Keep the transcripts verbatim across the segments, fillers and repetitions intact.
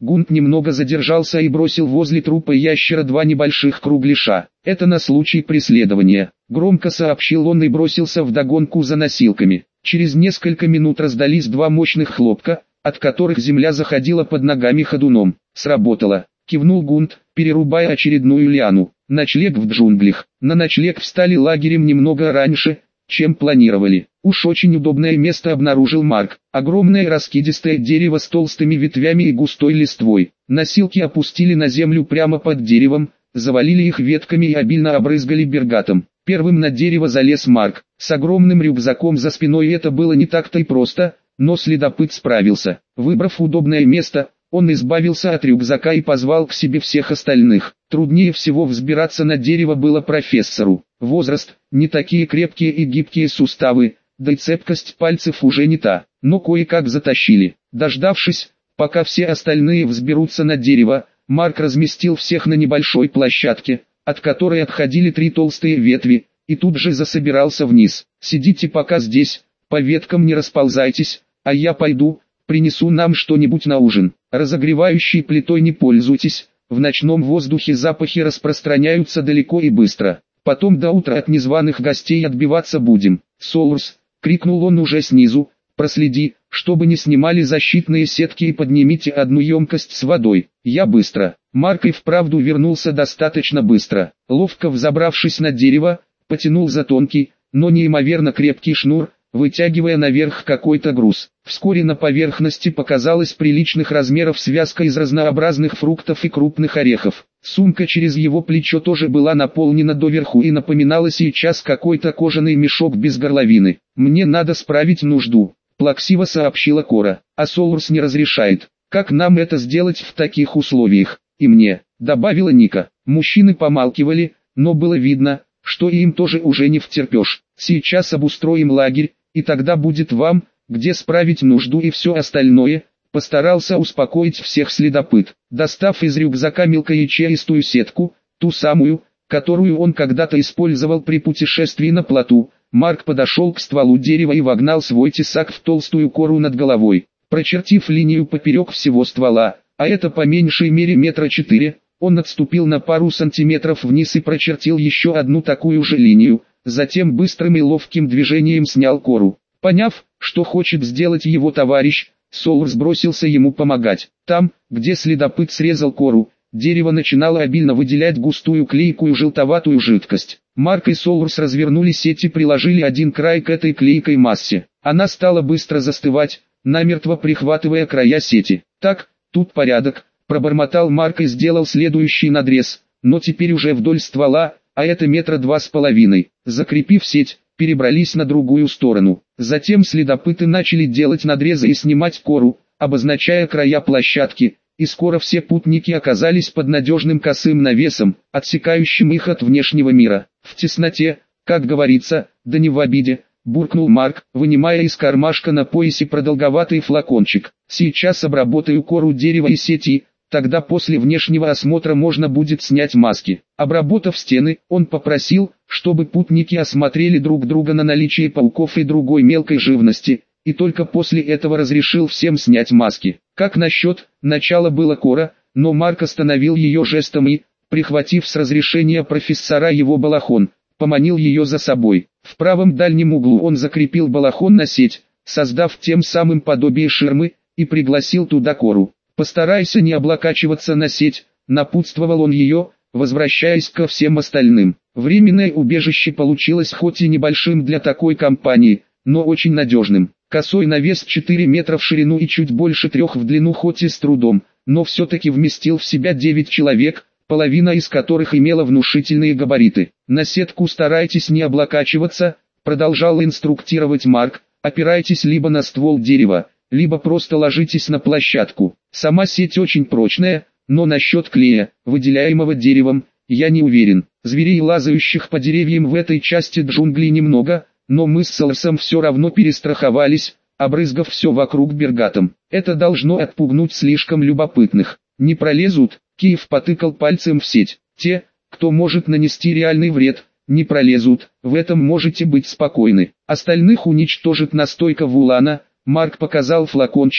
Гунт немного задержался и бросил возле трупа ящера два небольших кругляша. «Это на случай преследования», — громко сообщил он и бросился вдогонку за носилками. Через несколько минут раздались два мощных хлопка, от которых земля заходила под ногами ходуном. «Сработало», — кивнул Гунт, перерубая очередную лиану. «Ночлег в джунглях». На ночлег встали лагерем немного раньше, чем планировали. Уж очень удобное место обнаружил Марк. Огромное раскидистое дерево с толстыми ветвями и густой листвой. Носилки опустили на землю прямо под деревом, завалили их ветками и обильно обрызгали бергатом. Первым на дерево залез Марк. С огромным рюкзаком за спиной это было не так-то и просто, но следопыт справился. Выбрав удобное место, он избавился от рюкзака и позвал к себе всех остальных. Труднее всего взбираться на дерево было профессору. Возраст, не такие крепкие и гибкие суставы, да и цепкость пальцев уже не та, но кое-как затащили. Дождавшись, пока все остальные взберутся на дерево, Марк разместил всех на небольшой площадке, от которой отходили три толстые ветви, и тут же засобирался вниз. «Сидите пока здесь, по веткам не расползайтесь, а я пойду, принесу нам что-нибудь на ужин. Разогревающей плитой не пользуйтесь, в ночном воздухе запахи распространяются далеко и быстро. Потом до утра от незваных гостей отбиваться будем». «Солурс», — крикнул он уже снизу, — «проследи, чтобы не снимали защитные сетки и поднимите одну емкость с водой». «Я быстро». Марк и вправду вернулся достаточно быстро. Ловко взобравшись на дерево, потянул за тонкий, но неимоверно крепкий шнур, вытягивая наверх какой-то груз. Вскоре на поверхности показалась приличных размеров связка из разнообразных фруктов и крупных орехов. Сумка через его плечо тоже была наполнена доверху и напоминала сейчас какой-то кожаный мешок без горловины. «Мне надо справить нужду», — плаксиво сообщила Кора. «А Солурс не разрешает. Как нам это сделать в таких условиях?» «И мне», — добавила Ника. Мужчины помалкивали, но было видно, что им тоже уже не втерпешь. «Сейчас обустроим лагерь, и тогда будет вам, где справить нужду и все остальное», — постарался успокоить всех следопыт. Достав из рюкзака мелкоячеистую сетку, ту самую, которую он когда-то использовал при путешествии на плоту, Марк подошел к стволу дерева и вогнал свой тесак в толстую кору над головой. Прочертив линию поперек всего ствола, а это по меньшей мере метра четыре, он отступил на пару сантиметров вниз и прочертил еще одну такую же линию, затем быстрым и ловким движением снял кору. Поняв, что хочет сделать его товарищ, Солурс бросился ему помогать. Там, где следопыт срезал кору, дерево начинало обильно выделять густую клейкую желтоватую жидкость. Марк и Солурс развернули сеть и приложили один край к этой клейкой массе. Она стала быстро застывать, намертво прихватывая края сети. «Так, тут порядок», — пробормотал Марк и сделал следующий надрез, но теперь уже вдоль ствола, а это метра два с половиной. Закрепив сеть, перебрались на другую сторону. Затем следопыты начали делать надрезы и снимать кору, обозначая края площадки, и скоро все путники оказались под надежным косым навесом, отсекающим их от внешнего мира. «В тесноте, как говорится, да не в обиде», — буркнул Марк, вынимая из кармашка на поясе продолговатый флакончик. «Сейчас обработаю кору дерева и сети, тогда после внешнего осмотра можно будет снять маски». Обработав стены, он попросил, чтобы путники осмотрели друг друга на наличие пауков и другой мелкой живности, и только после этого разрешил всем снять маски. Как насчет, начало было Кора, но Марк остановил ее жестом и, прихватив с разрешения профессора его балахон, поманил ее за собой. В правом дальнем углу он закрепил балахон на сеть, создав тем самым подобие ширмы, и пригласил туда Кору. «Постарайся не облокачиваться на сеть», — напутствовал он ее, возвращаясь ко всем остальным. Временное убежище получилось хоть и небольшим для такой компании, но очень надежным. Косой навес четыре метра в ширину и чуть больше трех в длину, хоть и с трудом, но все-таки вместил в себя девять человек, половина из которых имела внушительные габариты. «На сетку старайтесь не облокачиваться», — продолжал инструктировать Марк, «опирайтесь либо на ствол дерева, либо просто ложитесь на площадку. Сама сеть очень прочная, но насчет клея, выделяемого деревом, я не уверен. Зверей, лазающих по деревьям в этой части джунглей немного, но мы с Солурсом все равно перестраховались, обрызгав все вокруг бергатом. Это должно отпугнуть слишком любопытных. Не пролезут», — Киев потыкал пальцем в сеть. «Те, кто может нанести реальный вред, не пролезут, в этом можете быть спокойны. Остальных уничтожит настойка вулана». Марк показал флакончик,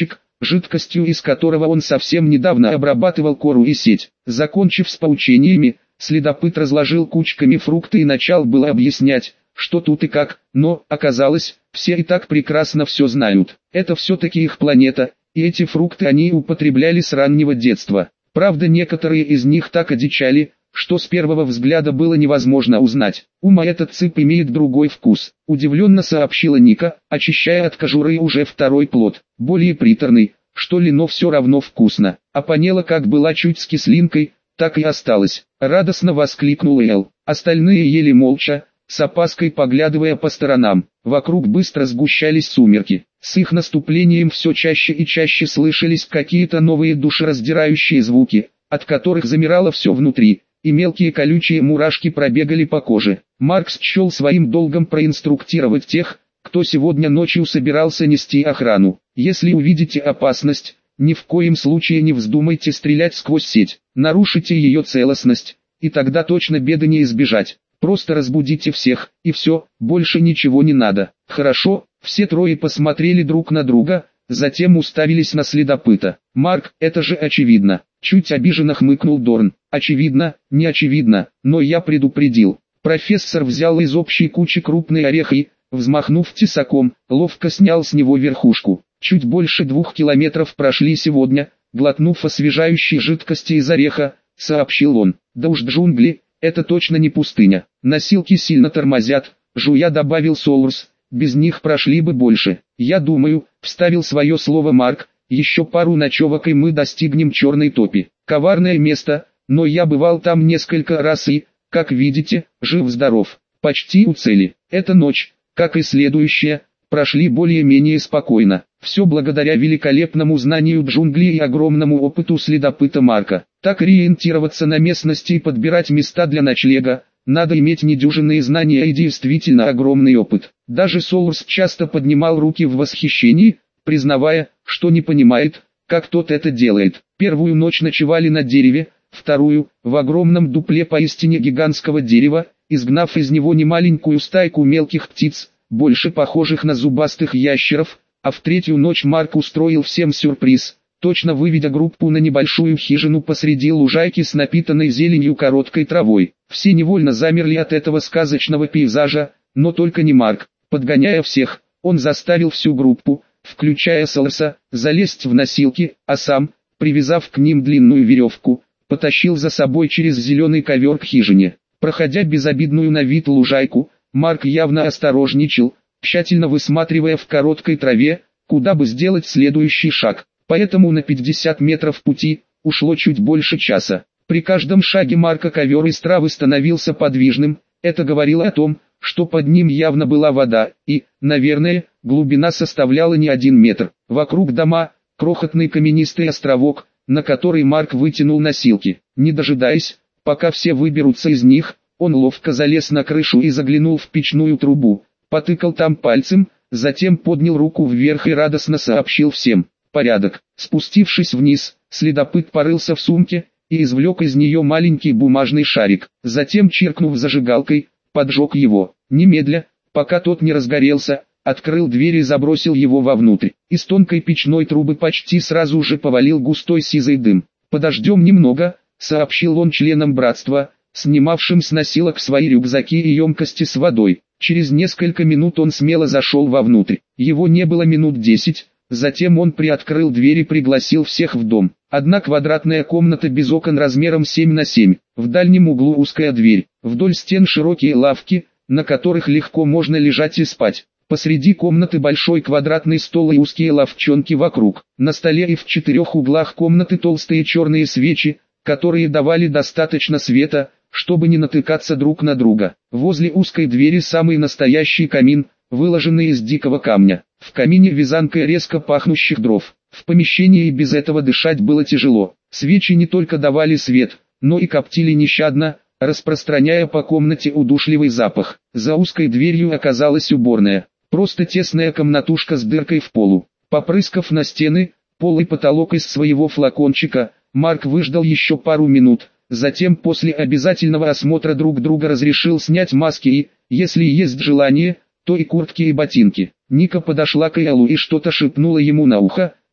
жидкостью из которого он совсем недавно обрабатывал кору и сеть. Закончив с поучениями, следопыт разложил кучками фрукты и начал было объяснять, что тут и как, но, оказалось, все и так прекрасно все знают. Это все-таки их планета, и эти фрукты они употребляли с раннего детства. Правда, некоторые из них так одичали, что с первого взгляда было невозможно узнать. Ума этот цып имеет другой вкус, удивленно сообщила Ника, очищая от кожуры уже второй плод, более приторный, что ли, но все равно вкусно. А панела как была чуть с кислинкой, так и осталась. Радостно воскликнул Эл. Остальные ели молча, с опаской поглядывая по сторонам. Вокруг быстро сгущались сумерки. С их наступлением все чаще и чаще слышались какие-то новые душераздирающие звуки, от которых замирало все внутри, и мелкие колючие мурашки пробегали по коже. Маркс счел своим долгом проинструктировать тех, кто сегодня ночью собирался нести охрану. Если увидите опасность, ни в коем случае не вздумайте стрелять сквозь сеть, нарушите ее целостность, и тогда точно беды не избежать. Просто разбудите всех, и все, больше ничего не надо. Хорошо, все трое посмотрели друг на друга, затем уставились на следопыта. Марк, это же очевидно. Чуть обиженно хмыкнул Дорн. Очевидно, не очевидно, но я предупредил. Профессор взял из общей кучи крупный орех и, взмахнув тесаком, ловко снял с него верхушку. Чуть больше двух километров прошли сегодня, глотнув освежающей жидкости из ореха, сообщил он. Да уж джунгли, это точно не пустыня. Носилки сильно тормозят, жуя добавил Солурс, без них прошли бы больше. Я думаю, вставил свое слово Марк, еще пару ночевок и мы достигнем Черной топи. Коварное место, но я бывал там несколько раз и, как видите, жив-здоров. Почти у цели. Эта ночь, как и следующая, прошли более-менее спокойно. Все благодаря великолепному знанию джунглей и огромному опыту следопыта Марка. Так ориентироваться на местности и подбирать места для ночлега, надо иметь недюжинные знания и действительно огромный опыт. Даже Солурс часто поднимал руки в восхищении, признавая, что не понимает, как тот это делает. Первую ночь ночевали на дереве, вторую – в огромном дупле поистине гигантского дерева, изгнав из него немаленькую стайку мелких птиц, больше похожих на зубастых ящеров, а в третью ночь Марк устроил всем сюрприз, точно выведя группу на небольшую хижину посреди лужайки с напитанной зеленью короткой травой. Все невольно замерли от этого сказочного пейзажа, но только не Марк. Подгоняя всех, он заставил всю группу, включая Солоса, залезть в носилки, а сам, привязав к ним длинную веревку, потащил за собой через зеленый ковер к хижине. Проходя безобидную на вид лужайку, Марк явно осторожничал, тщательно высматривая в короткой траве, куда бы сделать следующий шаг. Поэтому на пятьдесят метров пути ушло чуть больше часа. При каждом шаге Марка ковер из травы становился подвижным, это говорило о том, что под ним явно была вода, и, наверное, глубина составляла не один метр. Вокруг дома, крохотный каменистый островок, на который Марк вытянул носилки. Не дожидаясь, пока все выберутся из них, он ловко залез на крышу и заглянул в печную трубу, потыкал там пальцем, затем поднял руку вверх и радостно сообщил всем: порядок. Спустившись вниз, следопыт порылся в сумке и извлек из нее маленький бумажный шарик. Затем, чиркнув зажигалкой, поджег его. Немедля, пока тот не разгорелся, открыл дверь и забросил его вовнутрь. Из тонкой печной трубы почти сразу же повалил густой сизый дым. «Подождем немного», — сообщил он членам братства, снимавшим с носилок свои рюкзаки и емкости с водой. Через несколько минут он смело зашел вовнутрь. Его не было минут десять. Затем он приоткрыл дверь и пригласил всех в дом. Одна квадратная комната без окон размером семь на семь. В дальнем углу узкая дверь. Вдоль стен широкие лавки, на которых легко можно лежать и спать. Посреди комнаты большой квадратный стол и узкие лавчонки вокруг. На столе и в четырех углах комнаты толстые черные свечи, которые давали достаточно света, чтобы не натыкаться друг на друга. Возле узкой двери самый настоящий камин, выложенный из дикого камня. В камине вязанка резко пахнущих дров. В помещении и без этого дышать было тяжело. Свечи не только давали свет, но и коптили нещадно, распространяя по комнате удушливый запах. За узкой дверью оказалась уборная. Просто тесная комнатушка с дыркой в полу. Попрыскав на стены, пол и потолок из своего флакончика, Марк выждал еще пару минут. Затем после обязательного осмотра друг друга разрешил снять маски и, если есть желание, то и куртки и ботинки. Ника подошла к Эллу и что-то шепнула ему на ухо,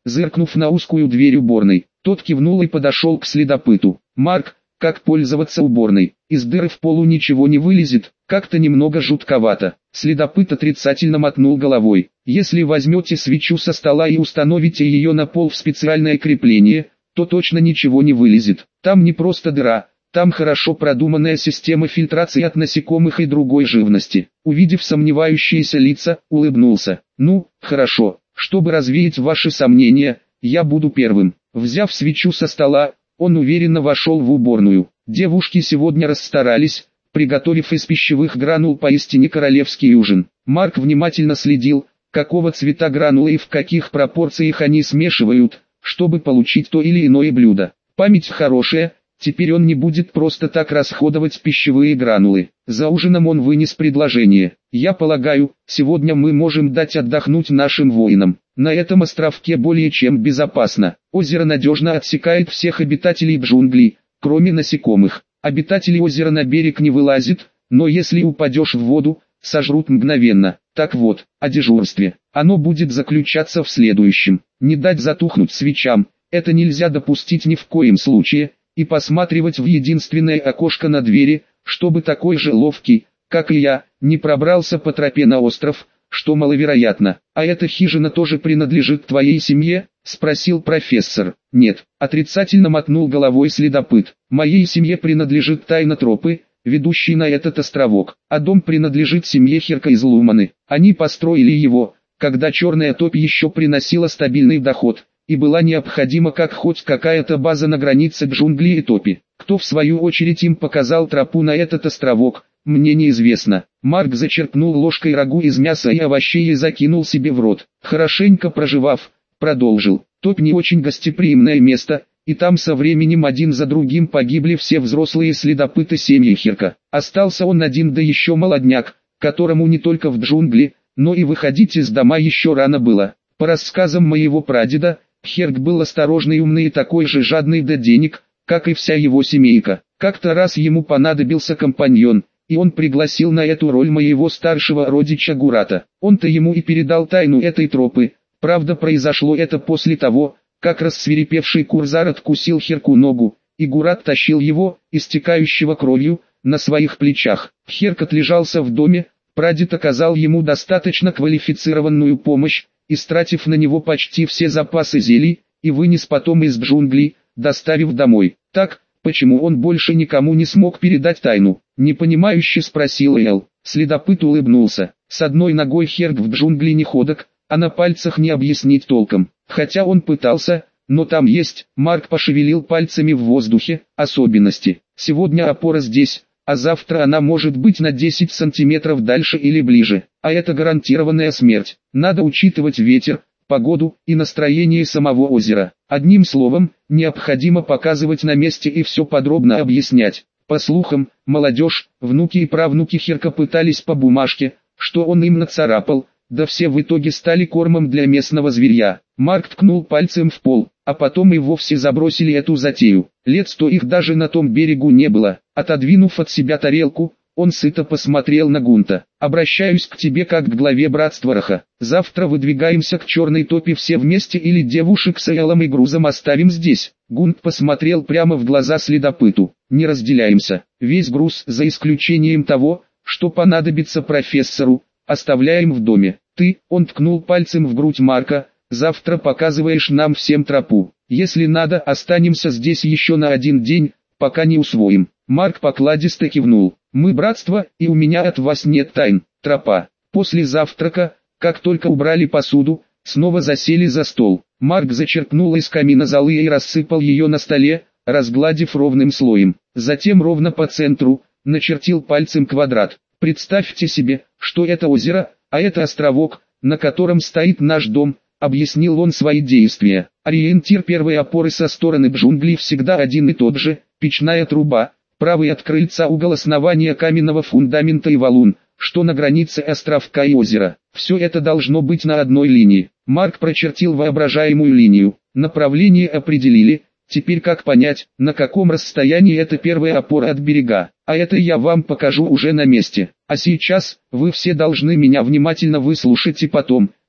зыркнув на узкую дверь уборной. Тот кивнул и подошел к следопыту. «Марк, как пользоваться уборной? Из дыры в полу ничего не вылезет, как-то немного жутковато». Следопыт отрицательно мотнул головой. «Если возьмете свечу со стола и установите ее на пол в специальное крепление, то точно ничего не вылезет. Там не просто дыра, там хорошо продуманная система фильтрации от насекомых и другой живности». Увидев сомневающиеся лица, улыбнулся. «Ну, хорошо, чтобы развеять ваши сомнения, я буду первым». Взяв свечу со стола, он уверенно вошел в уборную. Девушки сегодня расстарались, приготовив из пищевых гранул поистине королевский ужин. Марк внимательно следил, какого цвета гранулы и в каких пропорциях они смешивают, чтобы получить то или иное блюдо. Память хорошая, теперь он не будет просто так расходовать пищевые гранулы. За ужином он вынес предложение. «Я полагаю, сегодня мы можем дать отдохнуть нашим воинам. На этом островке более чем безопасно. Озеро надежно отсекает всех обитателей джунглей, кроме насекомых. Обитатели озера на берег не вылазят, но если упадешь в воду, сожрут мгновенно. Так вот, о дежурстве. Оно будет заключаться в следующем. Не дать затухнуть свечам, это нельзя допустить ни в коем случае, и посматривать в единственное окошко на двери, чтобы такой же ловкий, как и я, не пробрался по тропе на остров, что маловероятно. «А эта хижина тоже принадлежит твоей семье?» — спросил профессор. «Нет», — отрицательно мотнул головой следопыт. «Моей семье принадлежит тайна тропы, ведущей на этот островок, а дом принадлежит семье Херка из Луманы. Они построили его, когда черная топь еще приносила стабильный доход, и была необходима как хоть какая-то база на границе джунглей и топи. Кто в свою очередь им показал тропу на этот островок, мне неизвестно». Марк зачерпнул ложкой рагу из мяса и овощей и закинул себе в рот. Хорошенько прожевав, продолжил. «Топь не очень гостеприимное место, и там со временем один за другим погибли все взрослые следопыты семьи Херка. Остался он один, да еще молодняк, которому не только в джунгли, но и выходить из дома еще рано было. По рассказам моего прадеда, Херк был осторожный, умный и такой же жадный до денег, как и вся его семейка. Как-то раз ему понадобился компаньон, и он пригласил на эту роль моего старшего родича Гурата. Он-то ему и передал тайну этой тропы. Правда, произошло это после того, как рассвирепевший Курзар откусил Херку ногу, и Гурат тащил его, истекающего кровью, на своих плечах. Херк отлежался в доме, прадед оказал ему достаточно квалифицированную помощь, истратив на него почти все запасы зелий, и вынес потом из джунглей, доставив домой. Так, почему он больше никому не смог передать тайну? Непонимающе спросил Эл. Следопыт улыбнулся. С одной ногой Херк в джунгли не ходок, а на пальцах не объяснить толком. Хотя он пытался, но там есть. Марк пошевелил пальцами в воздухе. Особенности. Сегодня опора здесь, а завтра она может быть на десять сантиметров дальше или ближе. А это гарантированная смерть. Надо учитывать ветер, погоду и настроение самого озера. Одним словом, необходимо показывать на месте и все подробно объяснять. По слухам, молодежь, внуки и правнуки Херка пытались по бумажке, что он им нацарапал, да все в итоге стали кормом для местного зверья. Марк ткнул пальцем в пол, а потом и вовсе забросили эту затею. Лет сто их даже на том берегу не было. Отодвинув от себя тарелку, он сыто посмотрел на Гунта. «Обращаюсь к тебе как к главе братства Раха. Завтра выдвигаемся к черной топи все вместе или девушек с Элом и грузом оставим здесь?» Гунт посмотрел прямо в глаза следопыту. «Не разделяемся. Весь груз, за исключением того, что понадобится профессору, оставляем в доме. Ты», он ткнул пальцем в грудь Марка, «завтра показываешь нам всем тропу. Если надо, останемся здесь еще на один день, пока не усвоим». Марк покладисто кивнул. «Мы братство, и у меня от вас нет тайн». Тропа. После завтрака, как только убрали посуду, снова засели за стол. Марк зачерпнул из камина золы и рассыпал ее на столе, разгладив ровным слоем. Затем ровно по центру, начертил пальцем квадрат. «Представьте себе, что это озеро, а это островок, на котором стоит наш дом», объяснил он свои действия. Ориентир первой опоры со стороны джунглей всегда один и тот же, печная труба. Правый от крыльца угол основания каменного фундамента и валун, что на границе островка и озера. Все это должно быть на одной линии. Марк прочертил воображаемую линию. Направление определили. Теперь как понять, на каком расстоянии это первая опора от берега? А это я вам покажу уже на месте. А сейчас, вы все должны меня внимательно выслушать и потом,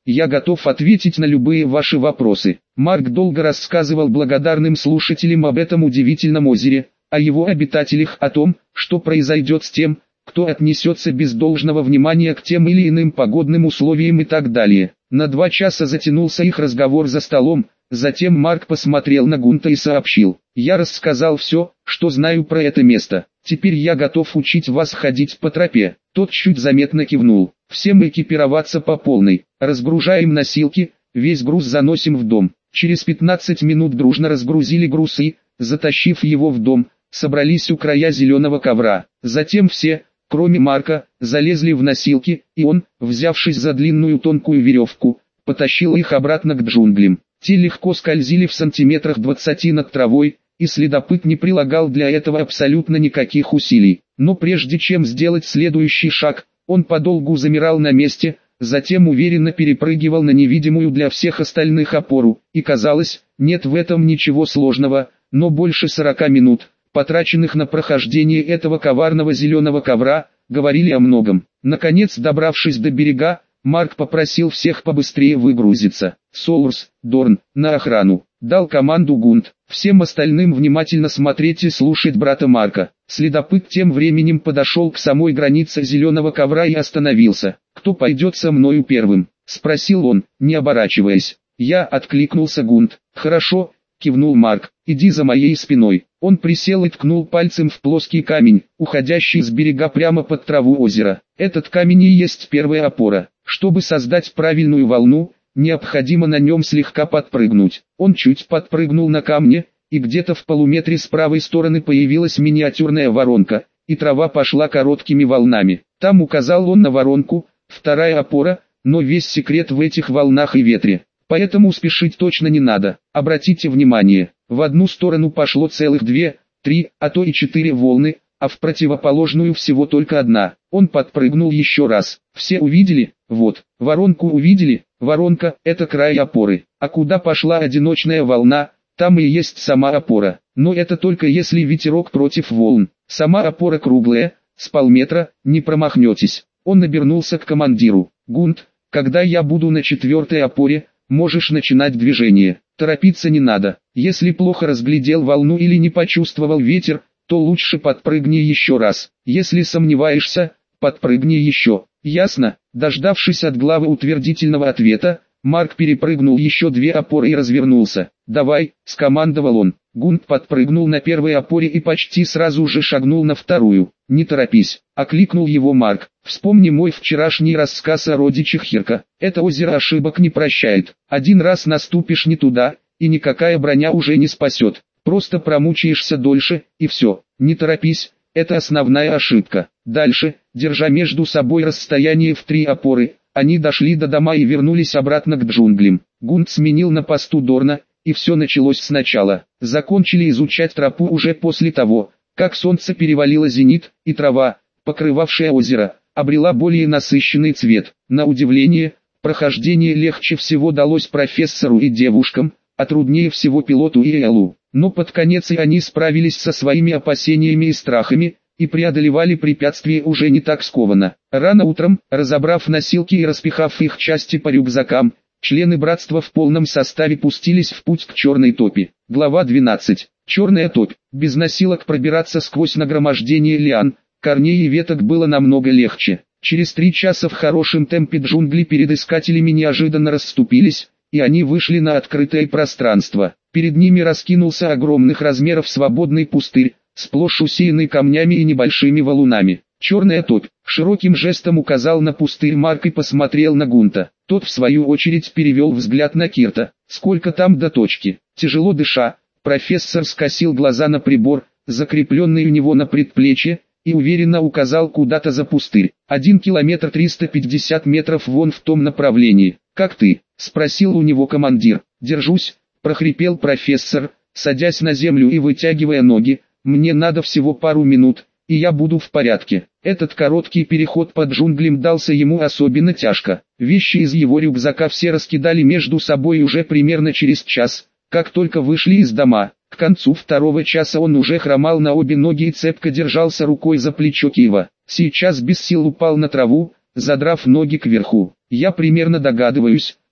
Я готов ответить на любые ваши вопросы. Марк долго рассказывал благодарным слушателям об этом удивительном озере, о его обитателях, о том, что произойдет с тем, кто отнесется без должного внимания к тем или иным погодным условиям и так далее. На два часа затянулся их разговор за столом, затем Марк посмотрел на Гунта и сообщил: «Я рассказал все, что знаю про это место. Теперь я готов учить вас ходить по тропе». Тот чуть заметно кивнул. «Всем экипироваться по полной. Разгружаем носилки, весь груз заносим в дом». Через пятнадцать минут дружно разгрузили груз и, затащив его в дом, собрались у края зеленого ковра. Затем все, кроме Марка, залезли в носилки, и он, взявшись за длинную тонкую веревку, потащил их обратно к джунглям. Те легко скользили в сантиметрах двадцати над травой, и следопыт не прилагал для этого абсолютно никаких усилий. Но прежде чем сделать следующий шаг, он подолгу замирал на месте, затем уверенно перепрыгивал на невидимую для всех остальных опору, и казалось, нет в этом ничего сложного, но больше сорока минут, потраченных на прохождение этого коварного зеленого ковра, говорили о многом. Наконец, добравшись до берега, Марк попросил всех побыстрее выгрузиться. «Соурс, Дорн, на охрану!» — дал команду Гунт. Всем остальным внимательно смотреть и слушать брата Марка. Следопыт тем временем подошел к самой границе зеленого ковра и остановился. «Кто пойдет со мною первым?» — спросил он, не оборачиваясь. «Я», — откликнулся Гунт. «Хорошо», — кивнул Марк, — «иди за моей спиной». Он присел и ткнул пальцем в плоский камень, уходящий с берега прямо под траву озера. Этот камень и есть первая опора. Чтобы создать правильную волну, необходимо на нем слегка подпрыгнуть. Он чуть подпрыгнул на камне, и где-то в полуметре с правой стороны появилась миниатюрная воронка, и трава пошла короткими волнами. Там указал он на воронку, вторая опора, но весь секрет в этих волнах и ветре. Поэтому спешить точно не надо. Обратите внимание, в одну сторону пошло целых две, три, а то и четыре волны, а в противоположную всего только одна. Он подпрыгнул еще раз. Все увидели? Вот, воронку увидели? Воронка – это край опоры. А куда пошла одиночная волна, там и есть сама опора. Но это только если ветерок против волн. Сама опора круглая, с полметра, не промахнетесь. Он обернулся к командиру. «Гунт, когда я буду на четвертой опоре, можешь начинать движение. Торопиться не надо. Если плохо разглядел волну или не почувствовал ветер, то лучше подпрыгни еще раз. Если сомневаешься, подпрыгни еще. Ясно?» Дождавшись от главы утвердительного ответа, Марк перепрыгнул еще две опоры и развернулся. «Давай», — скомандовал он. Гунт подпрыгнул на первой опоре и почти сразу же шагнул на вторую. «Не торопись», — окликнул его Марк. «Вспомни мой вчерашний рассказ о родичах Хирка. Это озеро ошибок не прощает. Один раз наступишь не туда, и никакая броня уже не спасет. Просто промучаешься дольше, и все. Не торопись, это основная ошибка». Дальше, держа между собой расстояние в три опоры, они дошли до дома и вернулись обратно к джунглям. Гунт сменил на посту Дорна, и все началось сначала. Закончили изучать тропу уже после того, как солнце перевалило зенит, и трава, покрывавшая озеро, обрела более насыщенный цвет. На удивление, прохождение легче всего далось профессору и девушкам, а труднее всего пилоту и Эллу. Но под конец и они справились со своими опасениями и страхами, и преодолевали препятствия уже не так скованно. Рано утром, разобрав носилки и распихав их части по рюкзакам, члены братства в полном составе пустились в путь к Черной топи. Глава двенадцать. Черная топь. Без носилок пробираться сквозь нагромождение лиан, корней и веток было намного легче. Через три часа в хорошем темпе джунгли перед искателями неожиданно расступились, и они вышли на открытое пространство. Перед ними раскинулся огромных размеров свободный пустырь, сплошь усеянный камнями и небольшими валунами. «Черная топь», — широким жестом указал на пустырь Марк и посмотрел на Гунта. Тот в свою очередь перевел взгляд на Кирта. «Сколько там до точки?» Тяжело дыша, профессор скосил глаза на прибор, закрепленный у него на предплечье, и уверенно указал куда-то за пустырь. «Один километр триста пятьдесят метров вон в том направлении. Как ты?» — спросил у него командир. «Держусь», — прохрипел профессор, садясь на землю и вытягивая ноги. «Мне надо всего пару минут, и я буду в порядке». Этот короткий переход под джунглям дался ему особенно тяжко. Вещи из его рюкзака все раскидали между собой уже примерно через час, как только вышли из дома. К концу второго часа он уже хромал на обе ноги и цепко держался рукой за плечо Кива. Сейчас без сил упал на траву, задрав ноги кверху. «Я примерно догадываюсь,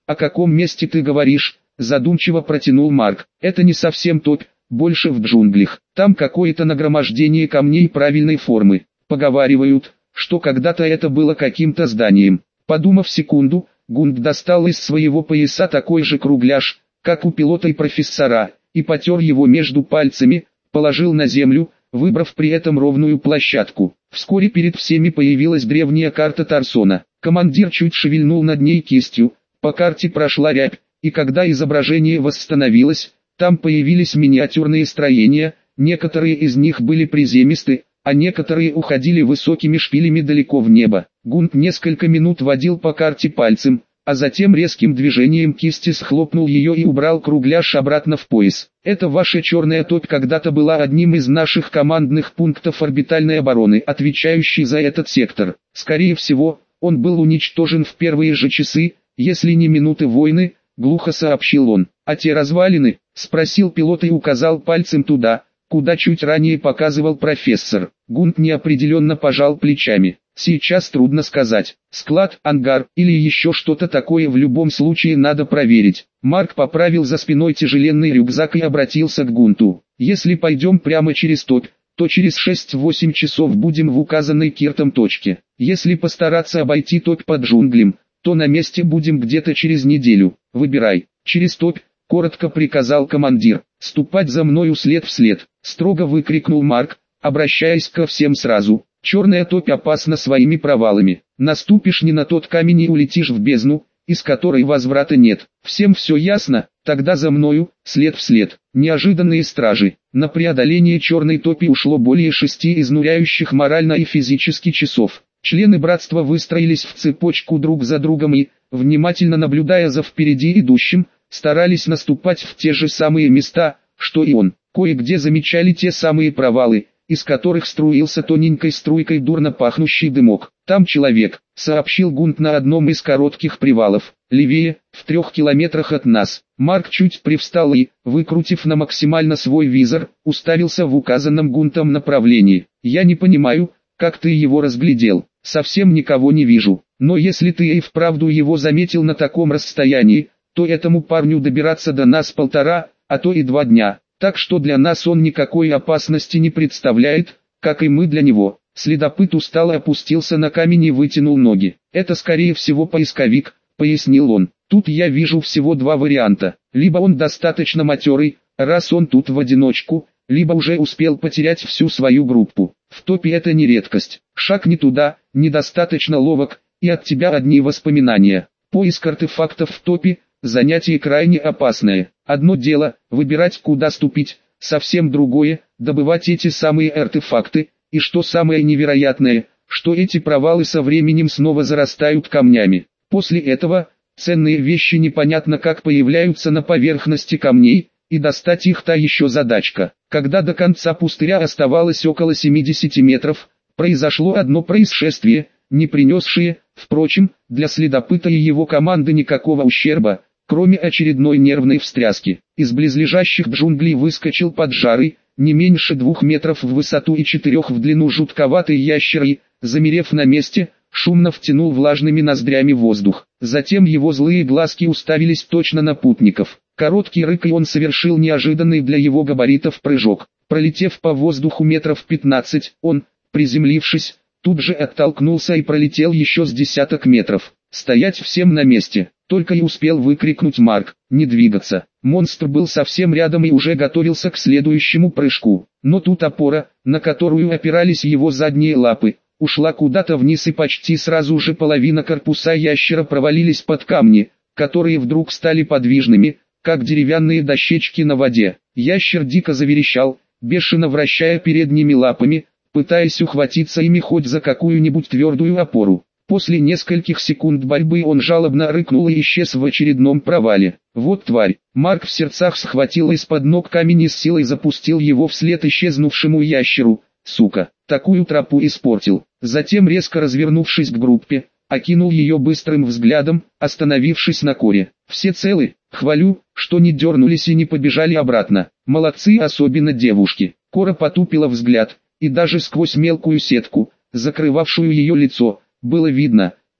«О каком месте ты говоришь?» – задумчиво протянул Марк. «Это не совсем топь, больше в джунглях. Там какое-то нагромождение камней правильной формы. Поговаривают, что когда-то это было каким-то зданием». Подумав секунду, Гунт достал из своего пояса такой же кругляш, как у пилота и профессора, и потер его между пальцами, положил на землю, выбрав при этом ровную площадку. Вскоре перед всеми появилась древняя карта Тарсона. Командир чуть шевельнул над ней кистью, по карте прошла рябь, и когда изображение восстановилось, там появились миниатюрные строения, некоторые из них были приземисты, а некоторые уходили высокими шпилями далеко в небо. Гунт несколько минут водил по карте пальцем, а затем резким движением кисти схлопнул ее и убрал кругляш обратно в пояс. «Это ваша черная топь когда-то была одним из наших командных пунктов орбитальной обороны, отвечающий за этот сектор. Скорее всего, он был уничтожен в первые же часы, если не минуты войны», — глухо сообщил он. «А те развалины?» — спросил пилот и указал пальцем туда, куда чуть ранее показывал профессор. Гунт неопределенно пожал плечами. «Сейчас трудно сказать. Склад, ангар или еще что-то такое, в любом случае надо проверить». Марк поправил за спиной тяжеленный рюкзак и обратился к Гунту. «Если пойдем прямо через топь, то через шесть-восемь часов будем в указанной Киртом точке. Если постараться обойти топь под джунглем, то на месте будем где-то через неделю. Выбирай». «Через топь», — коротко приказал командир. «Ступать за мною след в след», — строго выкрикнул Марк, обращаясь ко всем сразу. «Черная топь опасна своими провалами. Наступишь не на тот камень и улетишь в бездну, из которой возврата нет. Всем все ясно? Тогда за мною, след в след». Неожиданные стражи. На преодоление черной топи ушло более шести изнуряющих морально и физически часов. Члены братства выстроились в цепочку друг за другом и, внимательно наблюдая за впереди идущим, старались наступать в те же самые места, что и он. Кое-где замечали те самые провалы, из которых струился тоненькой струйкой дурно пахнущий дымок. «Там человек», — сообщил Гунт на одном из коротких привалов. «Левее, в трех километрах от нас». Марк чуть привстал и, выкрутив на максимально свой визор, уставился в указанном Гунтом направлении. «Я не понимаю, как ты его разглядел. Совсем никого не вижу. Но если ты и вправду его заметил на таком расстоянии, то этому парню добираться до нас полтора, а то и два дня. Так что для нас он никакой опасности не представляет, как и мы для него». Следопыт устало опустился на камень и вытянул ноги. «Это скорее всего поисковик», — пояснил он. «Тут я вижу всего два варианта. Либо он достаточно матерый, раз он тут в одиночку, либо уже успел потерять всю свою группу. В топе это не редкость. Шаг не туда, недостаточно ловок, и от тебя одни воспоминания. Поиск артефактов в топе — занятие крайне опасное. Одно дело — выбирать, куда ступить, совсем другое — добывать эти самые артефакты, и что самое невероятное, что эти провалы со временем снова зарастают камнями. После этого, ценные вещи непонятно как появляются на поверхности камней, и достать их та еще задачка». Когда до конца пустыря оставалось около семидесяти метров, произошло одно происшествие, не принесшее, впрочем, для следопыта и его команды никакого ущерба, кроме очередной нервной встряски. Из близлежащих джунглей выскочил поджарый, не меньше двух метров в высоту и четырех в длину жутковатый ящер и, замерев на месте, шумно втянул влажными ноздрями воздух. Затем его злые глазки уставились точно на путников. Короткий рык, и он совершил неожиданный для его габаритов прыжок. Пролетев по воздуху метров пятнадцать, он, приземлившись, тут же оттолкнулся и пролетел еще с десяток метров. «Стоять всем на месте!» Только и успел выкрикнуть Марк. «Не двигаться!» Монстр был совсем рядом и уже готовился к следующему прыжку. Но тут опора, на которую опирались его задние лапы, ушла куда-то вниз, и почти сразу же половина корпуса ящера провалились под камни, которые вдруг стали подвижными, как деревянные дощечки на воде. Ящер дико заверещал, бешено вращая передними лапами, пытаясь ухватиться ими хоть за какую-нибудь твердую опору. После нескольких секунд борьбы он жалобно рыкнул и исчез в очередном провале. «Вот тварь!» Марк в сердцах схватил из-под ног камень и с силой запустил его вслед исчезнувшему ящеру. «Сука, такую тропу испортил!» Затем, резко развернувшись к группе, окинул ее быстрым взглядом, остановившись на коре. «Все целы? Хвалю, что не дернулись и не побежали обратно. Молодцы, особенно девушки». Кора потупила взгляд, и даже сквозь мелкую сетку, закрывавшую ее лицо, было видно,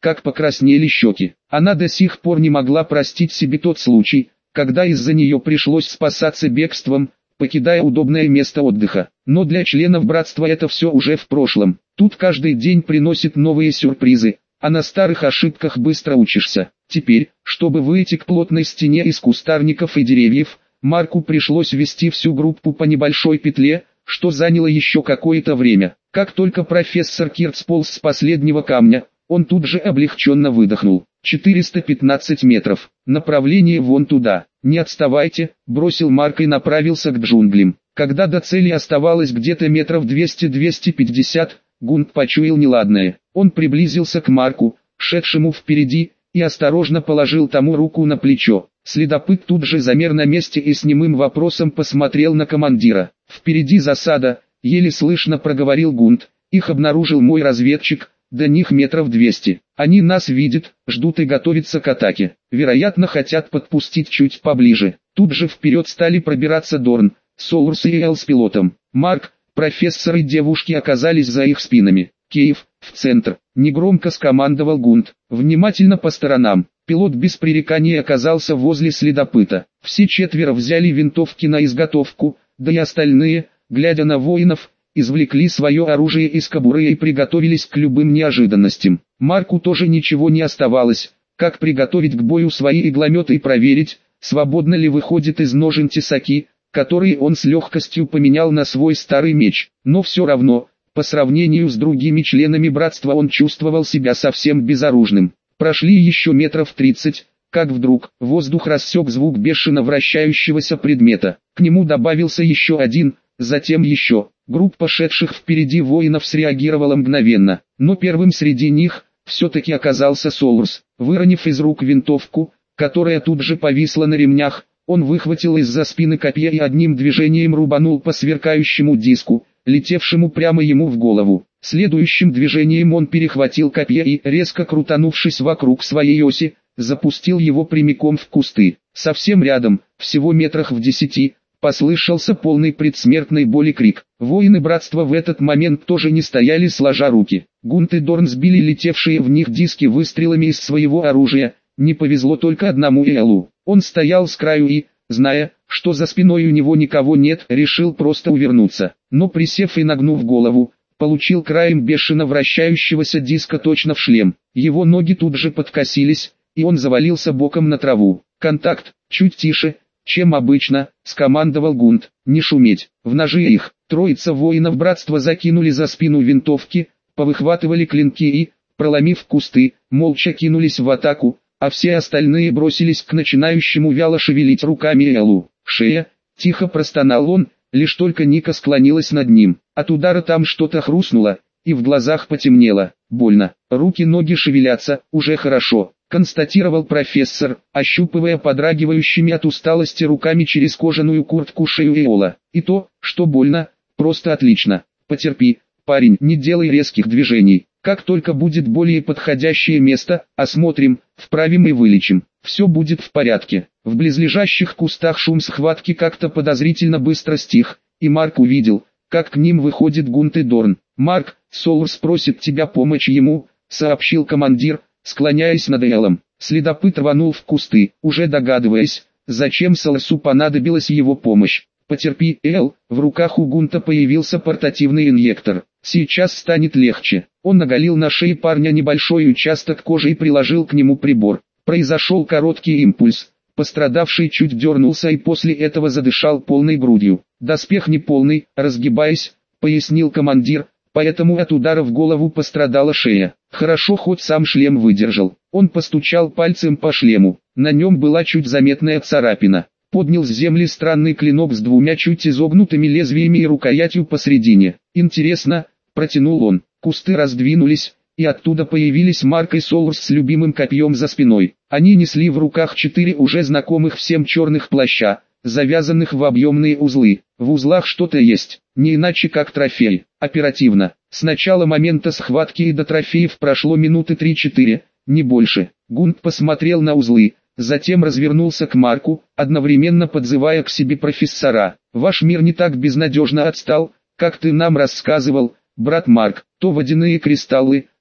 как покраснели щеки. Она до сих пор не могла простить себе тот случай, когда из-за нее пришлось спасаться бегством, покидая удобное место отдыха. Но для членов братства это все уже в прошлом. Тут каждый день приносит новые сюрпризы, а на старых ошибках быстро учишься. Теперь, чтобы выйти к плотной стене из кустарников и деревьев, Марку пришлось вести всю группу по небольшой петле, что заняло еще какое-то время. Как только профессор Кирт сполз с последнего камня, он тут же облегченно выдохнул. четыреста пятнадцать метров. Направление вон туда. Не отставайте, бросил Марк и направился к джунглям. Когда до цели оставалось где-то метров двести — двести пятьдесят, Гунт почуял неладное. Он приблизился к Марку, шедшему впереди, и осторожно положил тому руку на плечо. Следопыт тут же замер на месте и с немым вопросом посмотрел на командира. «Впереди засада», — еле слышно проговорил Гунт. «Их обнаружил мой разведчик, до них метров двести. Они нас видят, ждут и готовятся к атаке. Вероятно, хотят подпустить чуть поближе». Тут же вперед стали пробираться Дорн, Солурс и Эл с пилотом. Марк, профессор и девушки оказались за их спинами. «Кейв, в центр», — негромко скомандовал Гунт. «Внимательно по сторонам». Пилот без пререканий оказался возле следопыта. Все четверо взяли винтовки на изготовку, да и остальные, глядя на воинов, извлекли свое оружие из кобуры и приготовились к любым неожиданностям. Марку тоже ничего не оставалось, как приготовить к бою свои иглометы и проверить, свободно ли выходит из ножен тесаки, которые он с легкостью поменял на свой старый меч. Но все равно, по сравнению с другими членами братства, он чувствовал себя совсем безоружным. Прошли еще метров тридцать, как вдруг воздух рассек звук бешено вращающегося предмета. К нему добавился еще один, затем еще. Группа шедших впереди воинов среагировала мгновенно, но первым среди них все-таки оказался Солурс. Выронив из рук винтовку, которая тут же повисла на ремнях, он выхватил из-за спины копье и одним движением рубанул по сверкающему диску, летевшему прямо ему в голову. Следующим движением он перехватил копье и, резко крутанувшись вокруг своей оси, запустил его прямиком в кусты. Совсем рядом, всего метрах в десяти, послышался полный предсмертной боли крик. Воины братства в этот момент тоже не стояли сложа руки. Гунт и Дорн сбили летевшие в них диски выстрелами из своего оружия. Не повезло только одному Элу. Он стоял с краю и, зная, что за спиной у него никого нет, решил просто увернуться. Но присев и нагнув голову, получил краем бешено вращающегося диска точно в шлем. Его ноги тут же подкосились, и он завалился боком на траву. «Контакт, чуть тише, чем обычно», — скомандовал Гунт. «Не шуметь». В ножи их, троица воинов братства закинули за спину винтовки, повыхватывали клинки и, проломив кусты, молча кинулись в атаку, а все остальные бросились к начинающему вяло шевелить руками Элу. «Шея», — тихо простонал он, лишь только Ника склонилась над ним. От удара там что-то хрустнуло, и в глазах потемнело. «Больно, руки-ноги шевелятся, уже хорошо», — констатировал профессор, ощупывая подрагивающими от усталости руками через кожаную куртку шею Эола. «И то, что больно, просто отлично. Потерпи, парень, не делай резких движений. Как только будет более подходящее место, осмотрим, вправим и вылечим. Все будет в порядке». В близлежащих кустах шум схватки как-то подозрительно быстро стих, и Марк увидел, как к ним выходит Гунт и Дорн. «Марк, Солурс просит тебя помочь ему», — сообщил командир, склоняясь над Элом. Следопыт рванул в кусты, уже догадываясь, зачем Солурсу понадобилась его помощь. «Потерпи, Эл», в руках у Гунта появился портативный инъектор. «Сейчас станет легче». Он оголил на шее парня небольшой участок кожи и приложил к нему прибор. Произошел короткий импульс. Пострадавший чуть дернулся и после этого задышал полной грудью. «Доспех не полный, разгибаясь», — пояснил командир, поэтому от удара в голову пострадала шея. Хорошо хоть сам шлем выдержал. Он постучал пальцем по шлему. На нем была чуть заметная царапина. Поднял с земли странный клинок с двумя чуть изогнутыми лезвиями и рукоятью посредине. «Интересно», — протянул он. Кусты раздвинулись, и оттуда появились Марк и Солурс с любимым копьем за спиной. Они несли в руках четыре уже знакомых всем черных плаща, завязанных в объемные узлы. В узлах что-то есть, не иначе как трофей. Оперативно. С начала момента схватки и до трофеев прошло минуты три-четыре, не больше. Гунт посмотрел на узлы, затем развернулся к Марку, одновременно подзывая к себе профессора. «Ваш мир не так безнадежно отстал, как ты нам рассказывал, брат Марк. То водяные кристаллы,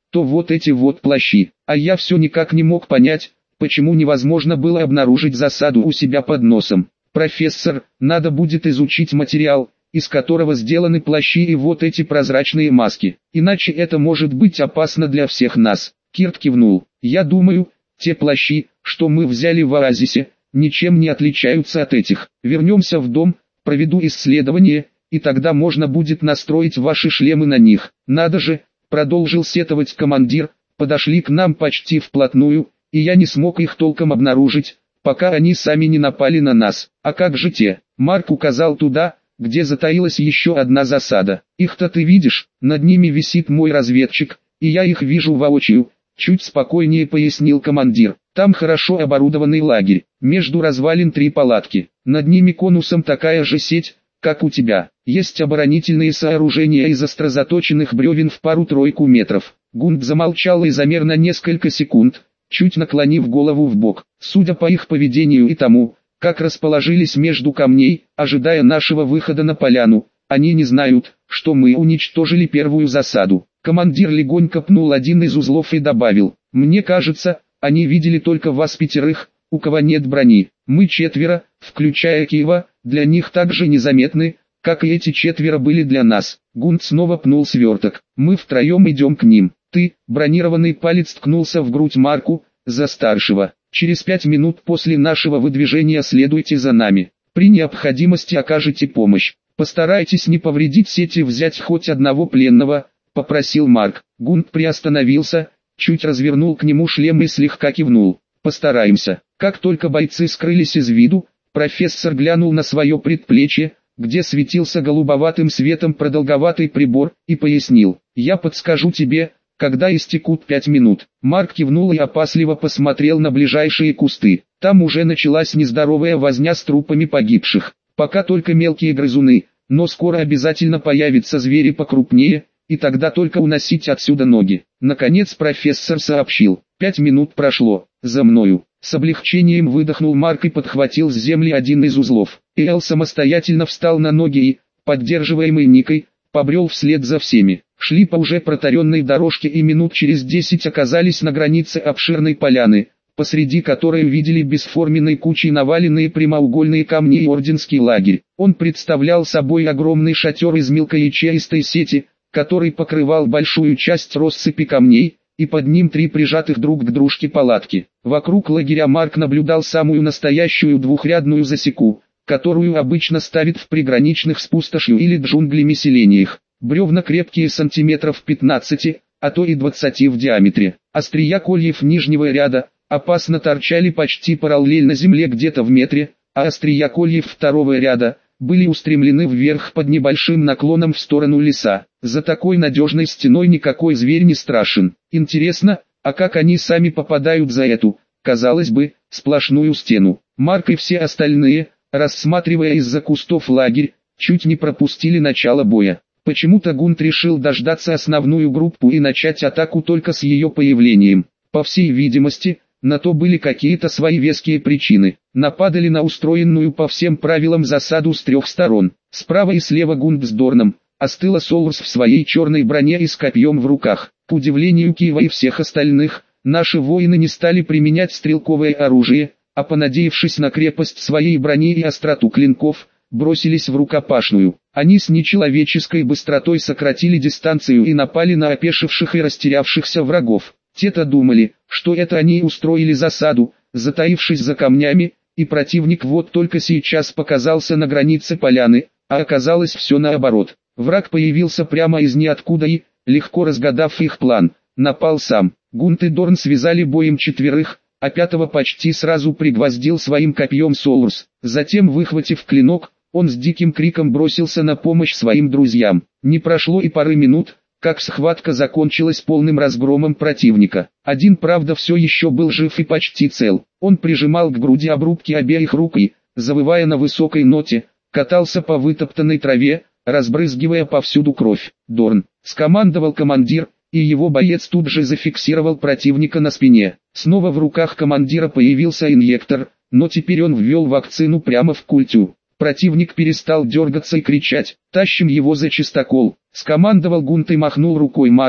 то вот эти вот плащи. А я все никак не мог понять, почему невозможно было обнаружить засаду у себя под носом. Профессор, надо будет изучить материал, из которого сделаны плащи и вот эти прозрачные маски. Иначе это может быть опасно для всех нас. Кирт кивнул. Я думаю, те плащи, что мы взяли в оазисе, ничем не отличаются от этих. Вернемся в дом, проведу исследование, и тогда можно будет настроить ваши шлемы на них. Надо же, продолжил сетовать командир, подошли к нам почти вплотную, и я не смог их толком обнаружить, пока они сами не напали на нас. А как же те? Марк указал туда, где затаилась еще одна засада. Их-то ты видишь, над ними висит мой разведчик, и я их вижу воочию, чуть спокойнее пояснил командир. Там хорошо оборудованный лагерь, между развалин три палатки, над ними конусом такая же сеть, как у тебя. Есть оборонительные сооружения из острозаточенных бревен в пару-тройку метров. Гунд замолчал и замер на несколько секунд, чуть наклонив голову в бок. Судя по их поведению и тому, как расположились между камней, ожидая нашего выхода на поляну, они не знают, что мы уничтожили первую засаду. Командир легонько пнул один из узлов и добавил: «Мне кажется, они видели только вас пятерых, у кого нет брони. Мы четверо, включая Киева, для них так же незаметны, как и эти четверо были для нас». Гунд снова пнул сверток. «Мы втроем идем к ним. Ты», бронированный палец ткнулся в грудь Марку, «за старшего. Через пять минут после нашего выдвижения следуйте за нами. При необходимости окажете помощь. Постарайтесь не повредить сеть и взять хоть одного пленного», — попросил Марк. Гунд приостановился, чуть развернул к нему шлем и слегка кивнул. «Постараемся». Как только бойцы скрылись из виду, профессор глянул на свое предплечье, где светился голубоватым светом продолговатый прибор, и пояснил: «Я подскажу тебе, когда истекут пять минут». Марк кивнул и опасливо посмотрел на ближайшие кусты. Там уже началась нездоровая возня с трупами погибших. Пока только мелкие грызуны, но скоро обязательно появятся звери покрупнее, и тогда только уносить отсюда ноги. Наконец профессор сообщил: «Пять минут прошло, за мною». С облегчением выдохнул Марк и подхватил с земли один из узлов. Эл самостоятельно встал на ноги и, поддерживаемый Никой, побрел вслед за всеми. Шли по уже протаренной дорожке и минут через десять оказались на границе обширной поляны, посреди которой увидели бесформенной кучей наваленные прямоугольные камни и орденский лагерь. Он представлял собой огромный шатер из мелкоячеистой сети, который покрывал большую часть россыпи камней, и под ним три прижатых друг к дружке палатки. Вокруг лагеря Марк наблюдал самую настоящую двухрядную засеку, которую обычно ставят в приграничных с пустошью или джунглями селениях. Бревна крепкие сантиметров пятнадцати, а то и двадцати в диаметре. Острия кольев нижнего ряда опасно торчали почти параллельно земле где-то в метре, а острия кольев второго ряда были устремлены вверх под небольшим наклоном в сторону леса. За такой надежной стеной никакой зверь не страшен. Интересно, а как они сами попадают за эту, казалось бы, сплошную стену? Марк и все остальные, рассматривая из-за кустов лагерь, чуть не пропустили начало боя. Почему-то Гунд решил дождаться основную группу и начать атаку только с ее появлением. По всей видимости, на то были какие-то свои веские причины. Нападали на устроенную по всем правилам засаду с трех сторон. Справа и слева Гунд с Дорном, а с тыла Солурс в своей черной броне и с копьем в руках. К удивлению Киева и всех остальных, наши воины не стали применять стрелковое оружие, а понадеявшись на крепость своей брони и остроту клинков, бросились в рукопашную. Они с нечеловеческой быстротой сократили дистанцию и напали на опешивших и растерявшихся врагов. Те-то думали, что это они устроили засаду, затаившись за камнями, и противник вот только сейчас показался на границе поляны, а оказалось все наоборот. Враг появился прямо из ниоткуда и, легко разгадав их план, напал сам. Гунд и Дорн связали боем четверых, а пятого почти сразу пригвоздил своим копьем Солурс. Затем, выхватив клинок, он с диким криком бросился на помощь своим друзьям. Не прошло и пары минут, как схватка закончилась полным разгромом противника. Один, правда, все еще был жив и почти цел. Он прижимал к груди обрубки обеих рук и, завывая на высокой ноте, катался по вытоптанной траве, разбрызгивая повсюду кровь. «Дорн!» — скомандовал командир, и его боец тут же зафиксировал противника на спине. Снова в руках командира появился инъектор, но теперь он ввел вакцину прямо в культю. Противник перестал дергаться и кричать: «Тащим его за чистокол!» — скомандовал Гунд и махнул рукой Марку,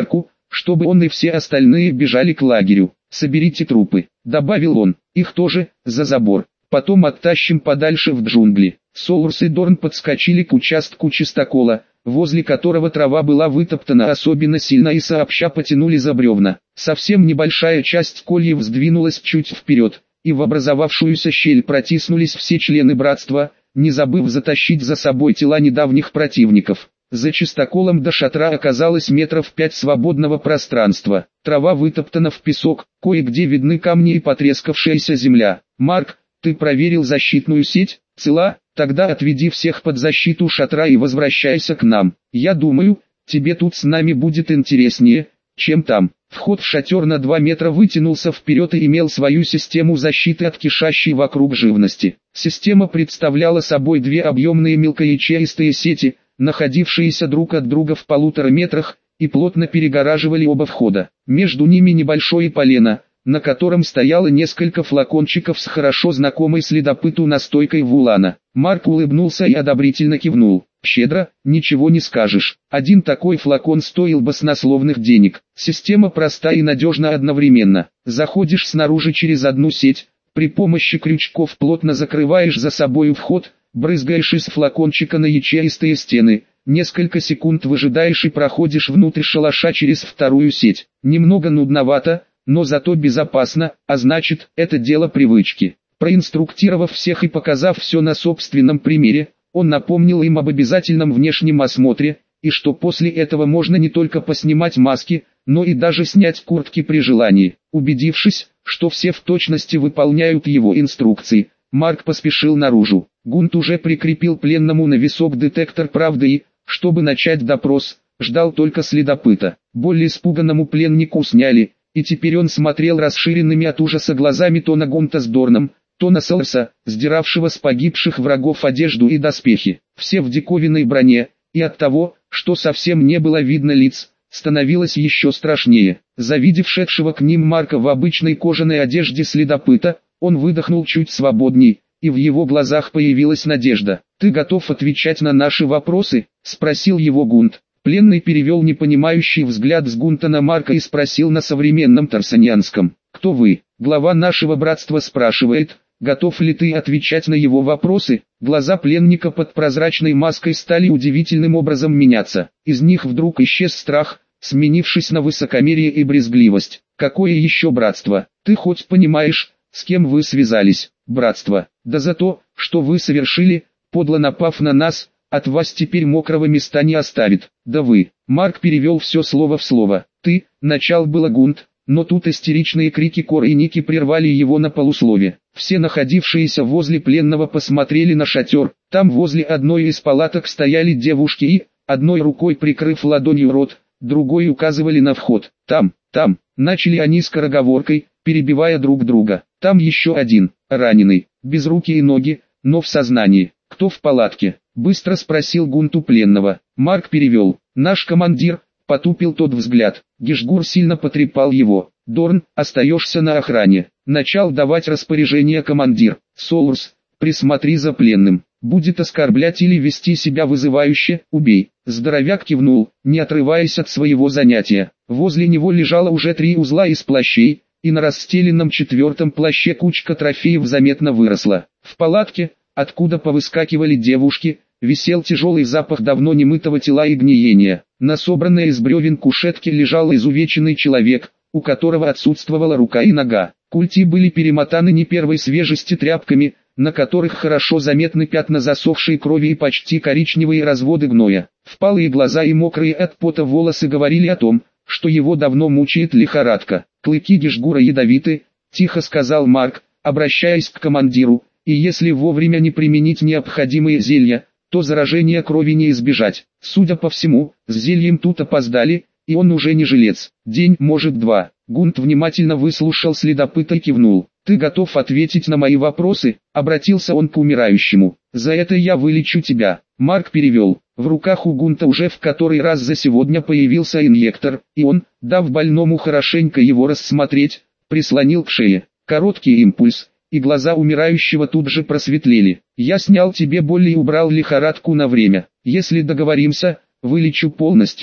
чтобы он и все остальные бежали к лагерю. «Соберите трупы», — добавил он, — «их тоже, за забор. Потом оттащим подальше в джунгли». Соурс и Дорн подскочили к участку чистокола, возле которого трава была вытоптана особенно сильно, и сообща потянули за бревна. Совсем небольшая часть кольев сдвинулась чуть вперед, и в образовавшуюся щель протиснулись все члены братства, не забыв затащить за собой тела недавних противников. За чистоколом до шатра оказалось метров пять свободного пространства. Трава вытоптана в песок, кое-где видны камни и потрескавшаяся земля. «Марк, ты проверил защитную сеть? Цела? Тогда отведи всех под защиту шатра и возвращайся к нам. Я думаю, тебе тут с нами будет интереснее, чем там». Вход в шатер на два метра вытянулся вперед и имел свою систему защиты от кишащей вокруг живности. Система представляла собой две объемные мелкоячеистые сети, находившиеся друг от друга в полутора метрах, и плотно перегораживали оба входа. Между ними небольшое полено, на котором стояло несколько флакончиков с хорошо знакомой следопыту настойкой вулана. Марк улыбнулся и одобрительно кивнул. «Щедро, ничего не скажешь. Один такой флакон стоил баснословных денег. Система проста и надежна одновременно. Заходишь снаружи через одну сеть, при помощи крючков плотно закрываешь за собой вход, брызгаешь из флакончика на ячеистые стены, несколько секунд выжидаешь и проходишь внутрь шалаша через вторую сеть. Немного нудновато, но зато безопасно, а значит, это дело привычки». Проинструктировав всех и показав все на собственном примере, он напомнил им об обязательном внешнем осмотре, и что после этого можно не только поснимать маски, но и даже снять куртки при желании. Убедившись, что все в точности выполняют его инструкции, Марк поспешил наружу. Гунт уже прикрепил пленному на висок детектор правды и, чтобы начать допрос, ждал только следопыта. Более испуганному пленнику сняли, и теперь он смотрел расширенными от ужаса глазами то на Гунта с Дорном, то на Соурса, сдиравшего с погибших врагов одежду и доспехи. Все в диковинной броне, и от того, что совсем не было видно лиц, становилось еще страшнее. Завидев шедшего к ним Марка в обычной кожаной одежде следопыта, он выдохнул чуть свободней, и в его глазах появилась надежда. «Ты готов отвечать на наши вопросы?» – спросил его Гунт. Пленный перевел непонимающий взгляд с Гунта на Марка и спросил на современном тарсанианском: «Кто вы? Глава нашего братства спрашивает, готов ли ты отвечать на его вопросы?» Глаза пленника под прозрачной маской стали удивительным образом меняться. Из них вдруг исчез страх, сменившись на высокомерие и брезгливость. «Какое еще братство? Ты хоть понимаешь, с кем вы связались?» «Братство? Да за то, что вы совершили, подло напав на нас, от вас теперь мокрого места не оставит». «Да вы...» Марк перевел все слово в слово. «Ты...» Начал было Гунт, но тут истеричные крики Кор и Ники прервали его на полуслове. Все находившиеся возле пленного посмотрели на шатер. Там возле одной из палаток стояли девушки и, одной рукой прикрыв ладонью рот, другой указывали на вход. «Там, там», начали они скороговоркой, перебивая друг друга. «Там еще один, раненый, без руки и ноги, но в сознании». «Кто в палатке?» — быстро спросил Гунт у пленного. Марк перевел. «Наш командир», — потупил тот взгляд. Гишгур сильно потрепал его. «Дорн, остаешься на охране». Начал давать распоряжение командир. «Соурс, присмотри за пленным. Будет оскорблять или вести себя вызывающе, убей». Здоровяк кивнул, не отрываясь от своего занятия. Возле него лежало уже три узла из плащей, и на расстеленном четвертом плаще кучка трофеев заметно выросла. В палатке, откуда повыскакивали девушки, висел тяжелый запах давно немытого тела и гниения. На собранной из бревен кушетке лежал изувеченный человек, у которого отсутствовала рука и нога. Культи были перемотаны не первой свежести тряпками, на которых хорошо заметны пятна засохшей крови и почти коричневые разводы гноя. Впалые глаза и мокрые от пота волосы говорили о том, что его давно мучает лихорадка. «Клыки Гишгура ядовиты», — тихо сказал Марк, обращаясь к командиру, «и если вовремя не применить необходимые зелья, то заражения крови не избежать. Судя по всему, с зельем тут опоздали, и он уже не жилец. День, может два». Гунт внимательно выслушал следопыта и кивнул. «Ты готов ответить на мои вопросы?» — обратился он к умирающему. «За это я вылечу тебя». Марк перевел. В руках у Гунта уже в который раз за сегодня появился инъектор, и он, дав больному хорошенько его рассмотреть, прислонил к шее. Короткий импульс, и глаза умирающего тут же просветлели. «Я снял тебе боль и убрал лихорадку на время. Если договоримся, вылечу полностью», —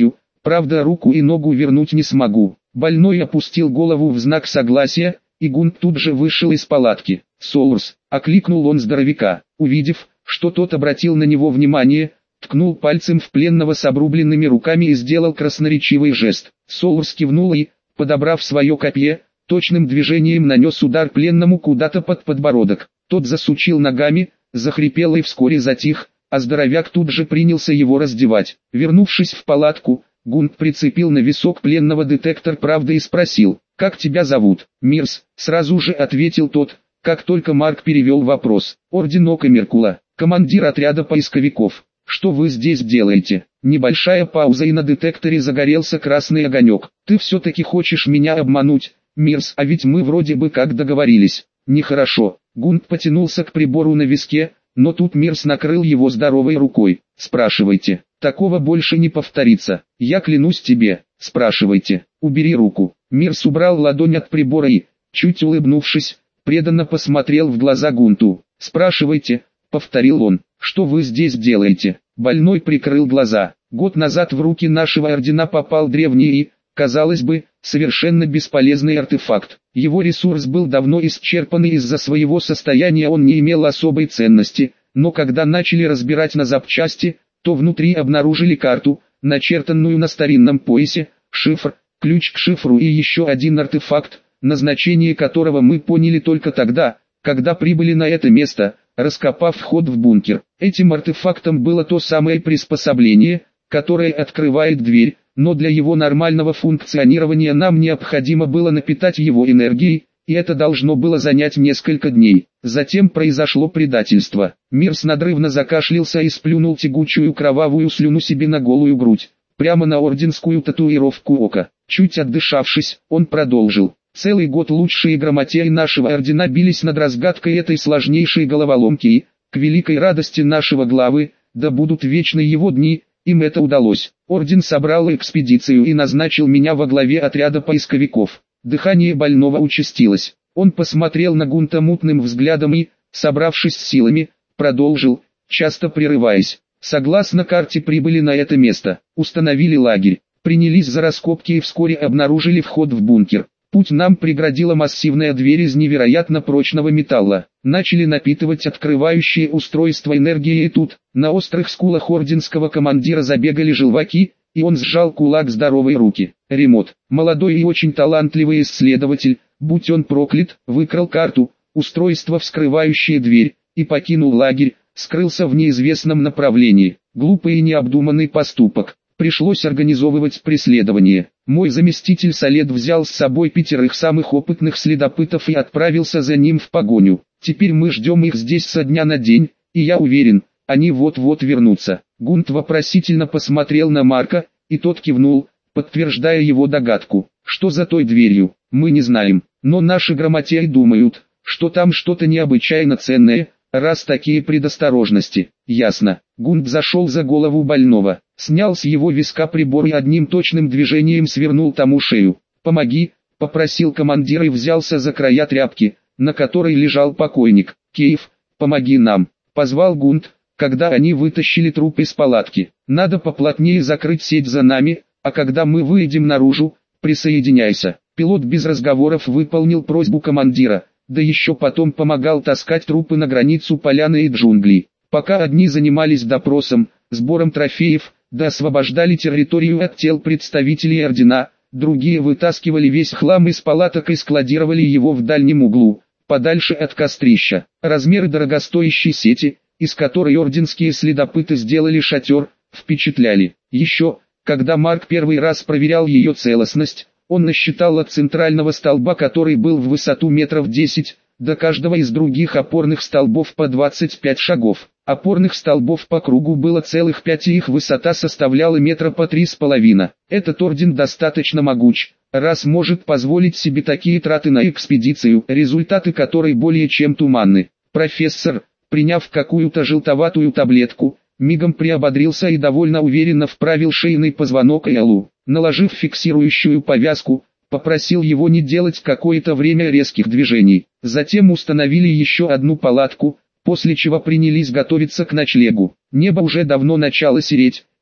Правда, руку и ногу вернуть не смогу. Больной опустил голову в знак согласия, и Гунт тут же вышел из палатки. «Соурс!» — окликнул он здоровяка. Увидев, что тот обратил на него внимание, ткнул пальцем в пленного с обрубленными руками и сделал красноречивый жест. Соурс кивнул и, подобрав свое копье, точным движением нанес удар пленному куда-то под подбородок. Тот засучил ногами, захрипел и вскоре затих, а здоровяк тут же принялся его раздевать. Вернувшись в палатку, Гунт прицепил на висок пленного детектор правды и спросил: «Как тебя зовут?» «Мирс», — сразу же ответил тот, как только Марк перевел вопрос. «Орден Ока Меркула, командир отряда поисковиков. Что вы здесь делаете?» Небольшая пауза, и на детекторе загорелся красный огонек. «Ты все-таки хочешь меня обмануть, Мирс, а ведь мы вроде бы как договорились». «Нехорошо». Гунт потянулся к прибору на виске, но тут Мирс накрыл его здоровой рукой. «Спрашивайте. Такого больше не повторится. Я клянусь тебе. Спрашивайте. Убери руку». Мирс убрал ладонь от прибора и, чуть улыбнувшись, преданно посмотрел в глаза Гунту. «Спрашивайте», — повторил он, — «что вы здесь делаете?» Больной прикрыл глаза. Год назад в руки нашего ордена попал древний и, казалось бы, совершенно бесполезный артефакт. Его ресурс был давно исчерпан, и из-за своего состояния он не имел особой ценности, но когда начали разбирать на запчасти, то внутри обнаружили карту, начертанную на старинном поясе, шифр, ключ к шифру и еще один артефакт, назначение которого мы поняли только тогда, когда прибыли на это место, раскопав вход в бункер. Этим артефактом было то самое приспособление, которое открывает дверь, но для его нормального функционирования нам необходимо было напитать его энергией, и это должно было занять несколько дней. Затем произошло предательство. Мирс надрывно закашлялся и сплюнул тягучую кровавую слюну себе на голую грудь, прямо на орденскую татуировку ока. Чуть отдышавшись, он продолжил. Целый год лучшие грамотеи нашего ордена бились над разгадкой этой сложнейшей головоломки и, к великой радости нашего главы, да будут вечны его дни, им это удалось. Орден собрал экспедицию и назначил меня во главе отряда поисковиков. Дыхание больного участилось. Он посмотрел на Гунта мутным взглядом и, собравшись с силами, продолжил, часто прерываясь. Согласно карте прибыли на это место, установили лагерь, принялись за раскопки и вскоре обнаружили вход в бункер. Путь нам преградила массивная дверь из невероятно прочного металла. Начали напитывать открывающие устройство энергией, и тут, на острых скулах орденского командира забегали желваки, и он сжал кулак здоровой руки. Ремот, молодой и очень талантливый исследователь, будь он проклят, выкрал карту, устройство, вскрывающее дверь, и покинул лагерь, скрылся в неизвестном направлении. Глупый и необдуманный поступок. Пришлось организовывать преследование. Мой заместитель Солед взял с собой пятерых самых опытных следопытов и отправился за ним в погоню. Теперь мы ждем их здесь со дня на день, и я уверен, они вот-вот вернутся. Гунт вопросительно посмотрел на Марка, и тот кивнул, подтверждая его догадку. Что за той дверью, мы не знаем, но наши грамотеи думают, что там что-то необычайно ценное, раз такие предосторожности. Ясно. Гунт зашел за голову больного, снял с его виска прибор и одним точным движением свернул тому шею. «Помоги», — попросил командир и взялся за края тряпки, на которой лежал покойник. «Кейв, помоги нам», — позвал Гунт, когда они вытащили труп из палатки. «Надо поплотнее закрыть сеть за нами, а когда мы выйдем наружу, присоединяйся». Пилот без разговоров выполнил просьбу командира, да еще потом помогал таскать трупы на границу поляны и джунглей. Пока одни занимались допросом, сбором трофеев, да освобождали территорию от тел представителей ордена, другие вытаскивали весь хлам из палаток и складировали его в дальнем углу, подальше от кострища. Размеры дорогостоящей сети, из которой орденские следопыты сделали шатер, впечатляли. Еще, когда Марк первый раз проверял ее целостность, он насчитал от центрального столба, который был в высоту метров десять, до каждого из других опорных столбов по двадцать пять шагов. Опорных столбов по кругу было целых пять, и их высота составляла метра по три с половиной. Этот орден достаточно могуч, раз может позволить себе такие траты на экспедицию, результаты которой более чем туманны. Профессор, приняв какую-то желтоватую таблетку, мигом приободрился и довольно уверенно вправил шейный позвонок Эллу. Наложив фиксирующую повязку, попросил его не делать какое-то время резких движений. Затем установили еще одну палатку, после чего принялись готовиться к ночлегу. Небо уже давно начало сереть,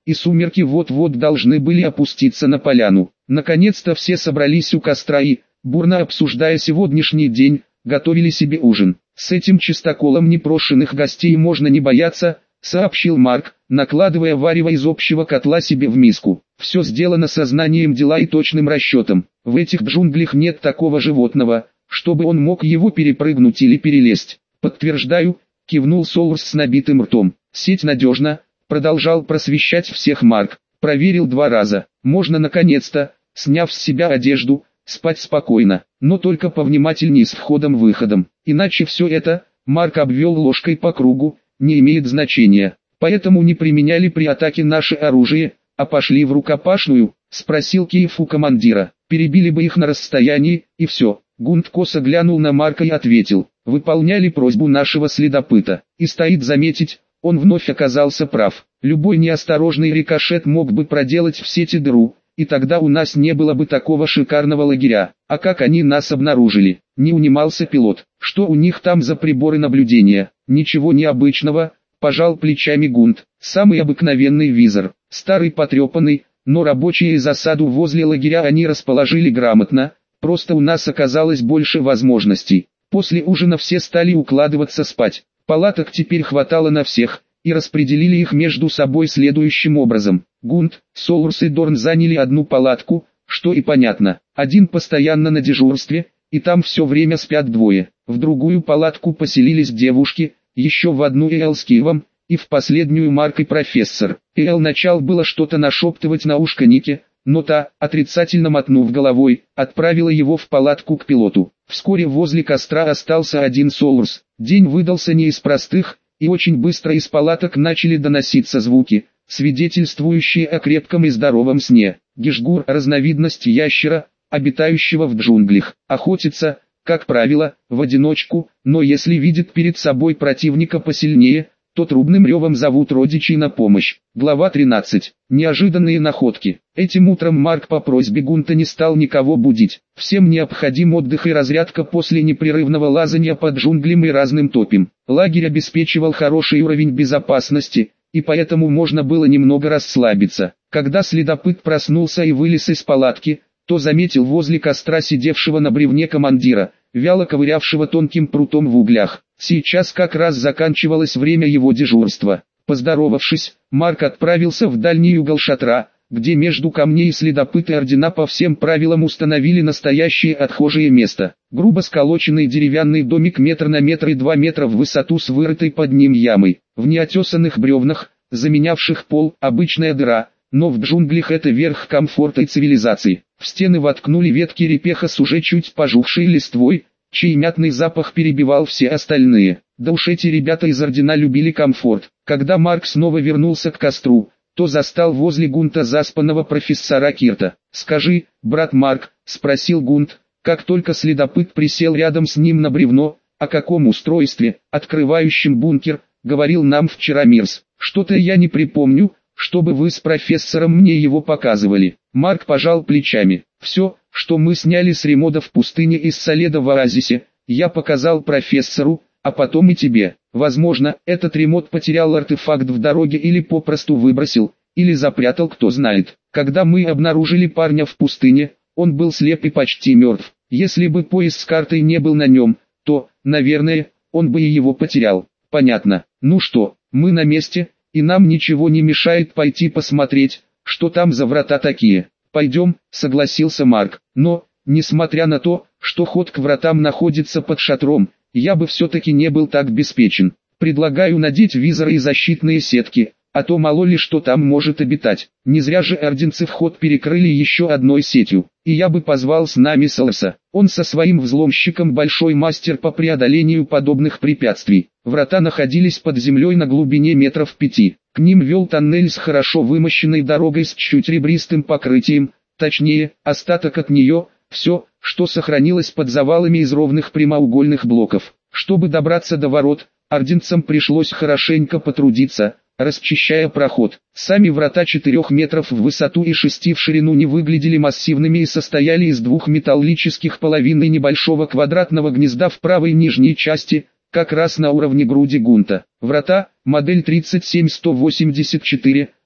и сумерки вот-вот должны были опуститься на поляну. Наконец-то все собрались у костра и, бурно обсуждая сегодняшний день, готовили себе ужин. «С этим чистоколом непрошенных гостей можно не бояться», — сообщил Марк, накладывая варево из общего котла себе в миску. «Все сделано сознанием дела и точным расчетом. В этих джунглях нет такого животного, чтобы он мог его перепрыгнуть или перелезть». «Подтверждаю», — кивнул Солурс с набитым ртом. «Сеть надежна», — продолжал просвещать всех Марк. «Проверил два раза. Можно наконец-то, сняв с себя одежду, спать спокойно, но только повнимательнее с входом-выходом. Иначе все это, Марк обвел ложкой по кругу, не имеет значения. Поэтому не применяли при атаке наше оружие, а пошли в рукопашную?» — спросил Киев у командира. «Перебили бы их на расстоянии, и все». Гунт косо глянул на Марка и ответил: «Выполняли просьбу нашего следопыта». И стоит заметить, он вновь оказался прав. Любой неосторожный рикошет мог бы проделать в сети дыру, и тогда у нас не было бы такого шикарного лагеря. А как они нас обнаружили? Не унимался пилот. Что у них там за приборы наблюдения? Ничего необычного, пожал плечами Гунт. Самый обыкновенный визор, старый потрепанный, но рабочие засаду возле лагеря они расположили грамотно, просто у нас оказалось больше возможностей. После ужина все стали укладываться спать. Палаток теперь хватало на всех, и распределили их между собой следующим образом. Гунт, Солурс и Дорн заняли одну палатку, что и понятно. Один постоянно на дежурстве, и там все время спят двое. В другую палатку поселились девушки, еще в одну Эл с Киевом, и в последнюю Марк и профессор. Эл начал было что-то нашептывать на ушко Нике, но та, отрицательно мотнув головой, отправила его в палатку к пилоту. Вскоре возле костра остался один Солурс. День выдался не из простых, и очень быстро из палаток начали доноситься звуки, свидетельствующие о крепком и здоровом сне. Гишгур – разновидность ящера, обитающего в джунглях. Охотится, как правило, в одиночку, но если видит перед собой противника посильнее, то трубным ревом зовут родичей на помощь. Глава тринадцать. Неожиданные находки. Этим утром Марк по просьбе Гунта не стал никого будить. Всем необходим отдых и разрядка после непрерывного лазания по джунглям и разным топям. Лагерь обеспечивал хороший уровень безопасности, и поэтому можно было немного расслабиться. Когда следопыт проснулся и вылез из палатки, то заметил возле костра сидевшего на бревне командира, вяло ковырявшего тонким прутом в углях. Сейчас как раз заканчивалось время его дежурства. Поздоровавшись, Марк отправился в дальний угол шатра, где между камней следопыты ордена по всем правилам установили настоящее отхожее место. Грубо сколоченный деревянный домик метр на метр и два метра в высоту с вырытой под ним ямой. В неотесанных бревнах, заменявших пол, обычная дыра, но в джунглях это верх комфорта и цивилизации. В стены воткнули ветки репеха с уже чуть пожухшей листвой, чей мятный запах перебивал все остальные. Да уж эти ребята из ордена любили комфорт. Когда Марк снова вернулся к костру, то застал возле Гунта заспанного профессора Кирта. «Скажи, брат Марк», — спросил Гунт, как только следопыт присел рядом с ним на бревно, «о каком устройстве, открывающем бункер, говорил нам вчера Мирс? Что-то я не припомню, чтобы вы с профессором мне его показывали». Марк пожал плечами. «Все, что мы сняли с ремода в пустыне из Соледа в оазисе, я показал профессору, а потом и тебе. Возможно, этот ремонт потерял артефакт в дороге или попросту выбросил, или запрятал, кто знает. Когда мы обнаружили парня в пустыне, он был слеп и почти мертв. Если бы пояс с картой не был на нем, то, наверное, он бы и его потерял». «Понятно. Ну что, мы на месте, и нам ничего не мешает пойти посмотреть, что там за врата такие». «Пойдем», — согласился Марк. «Но, несмотря на то, что ход к вратам находится под шатром, я бы все-таки не был так беспечен. Предлагаю надеть визоры и защитные сетки, а то мало ли что там может обитать. Не зря же орденцы вход перекрыли еще одной сетью. И я бы позвал с нами Солоса. Он со своим взломщиком большой мастер по преодолению подобных препятствий». Врата находились под землей на глубине метров пяти. К ним вел тоннель с хорошо вымощенной дорогой с чуть ребристым покрытием, точнее, остаток от нее, все, что сохранилось под завалами из ровных прямоугольных блоков. Чтобы добраться до ворот, орденцам пришлось хорошенько потрудиться, расчищая проход. Сами врата четырех метров в высоту и шести в ширину не выглядели массивными и состояли из двух металлических половин и небольшого квадратного гнезда в правой нижней части, как раз на уровне груди Гунта. Врата, модель тридцать семь сто восемьдесят четыре,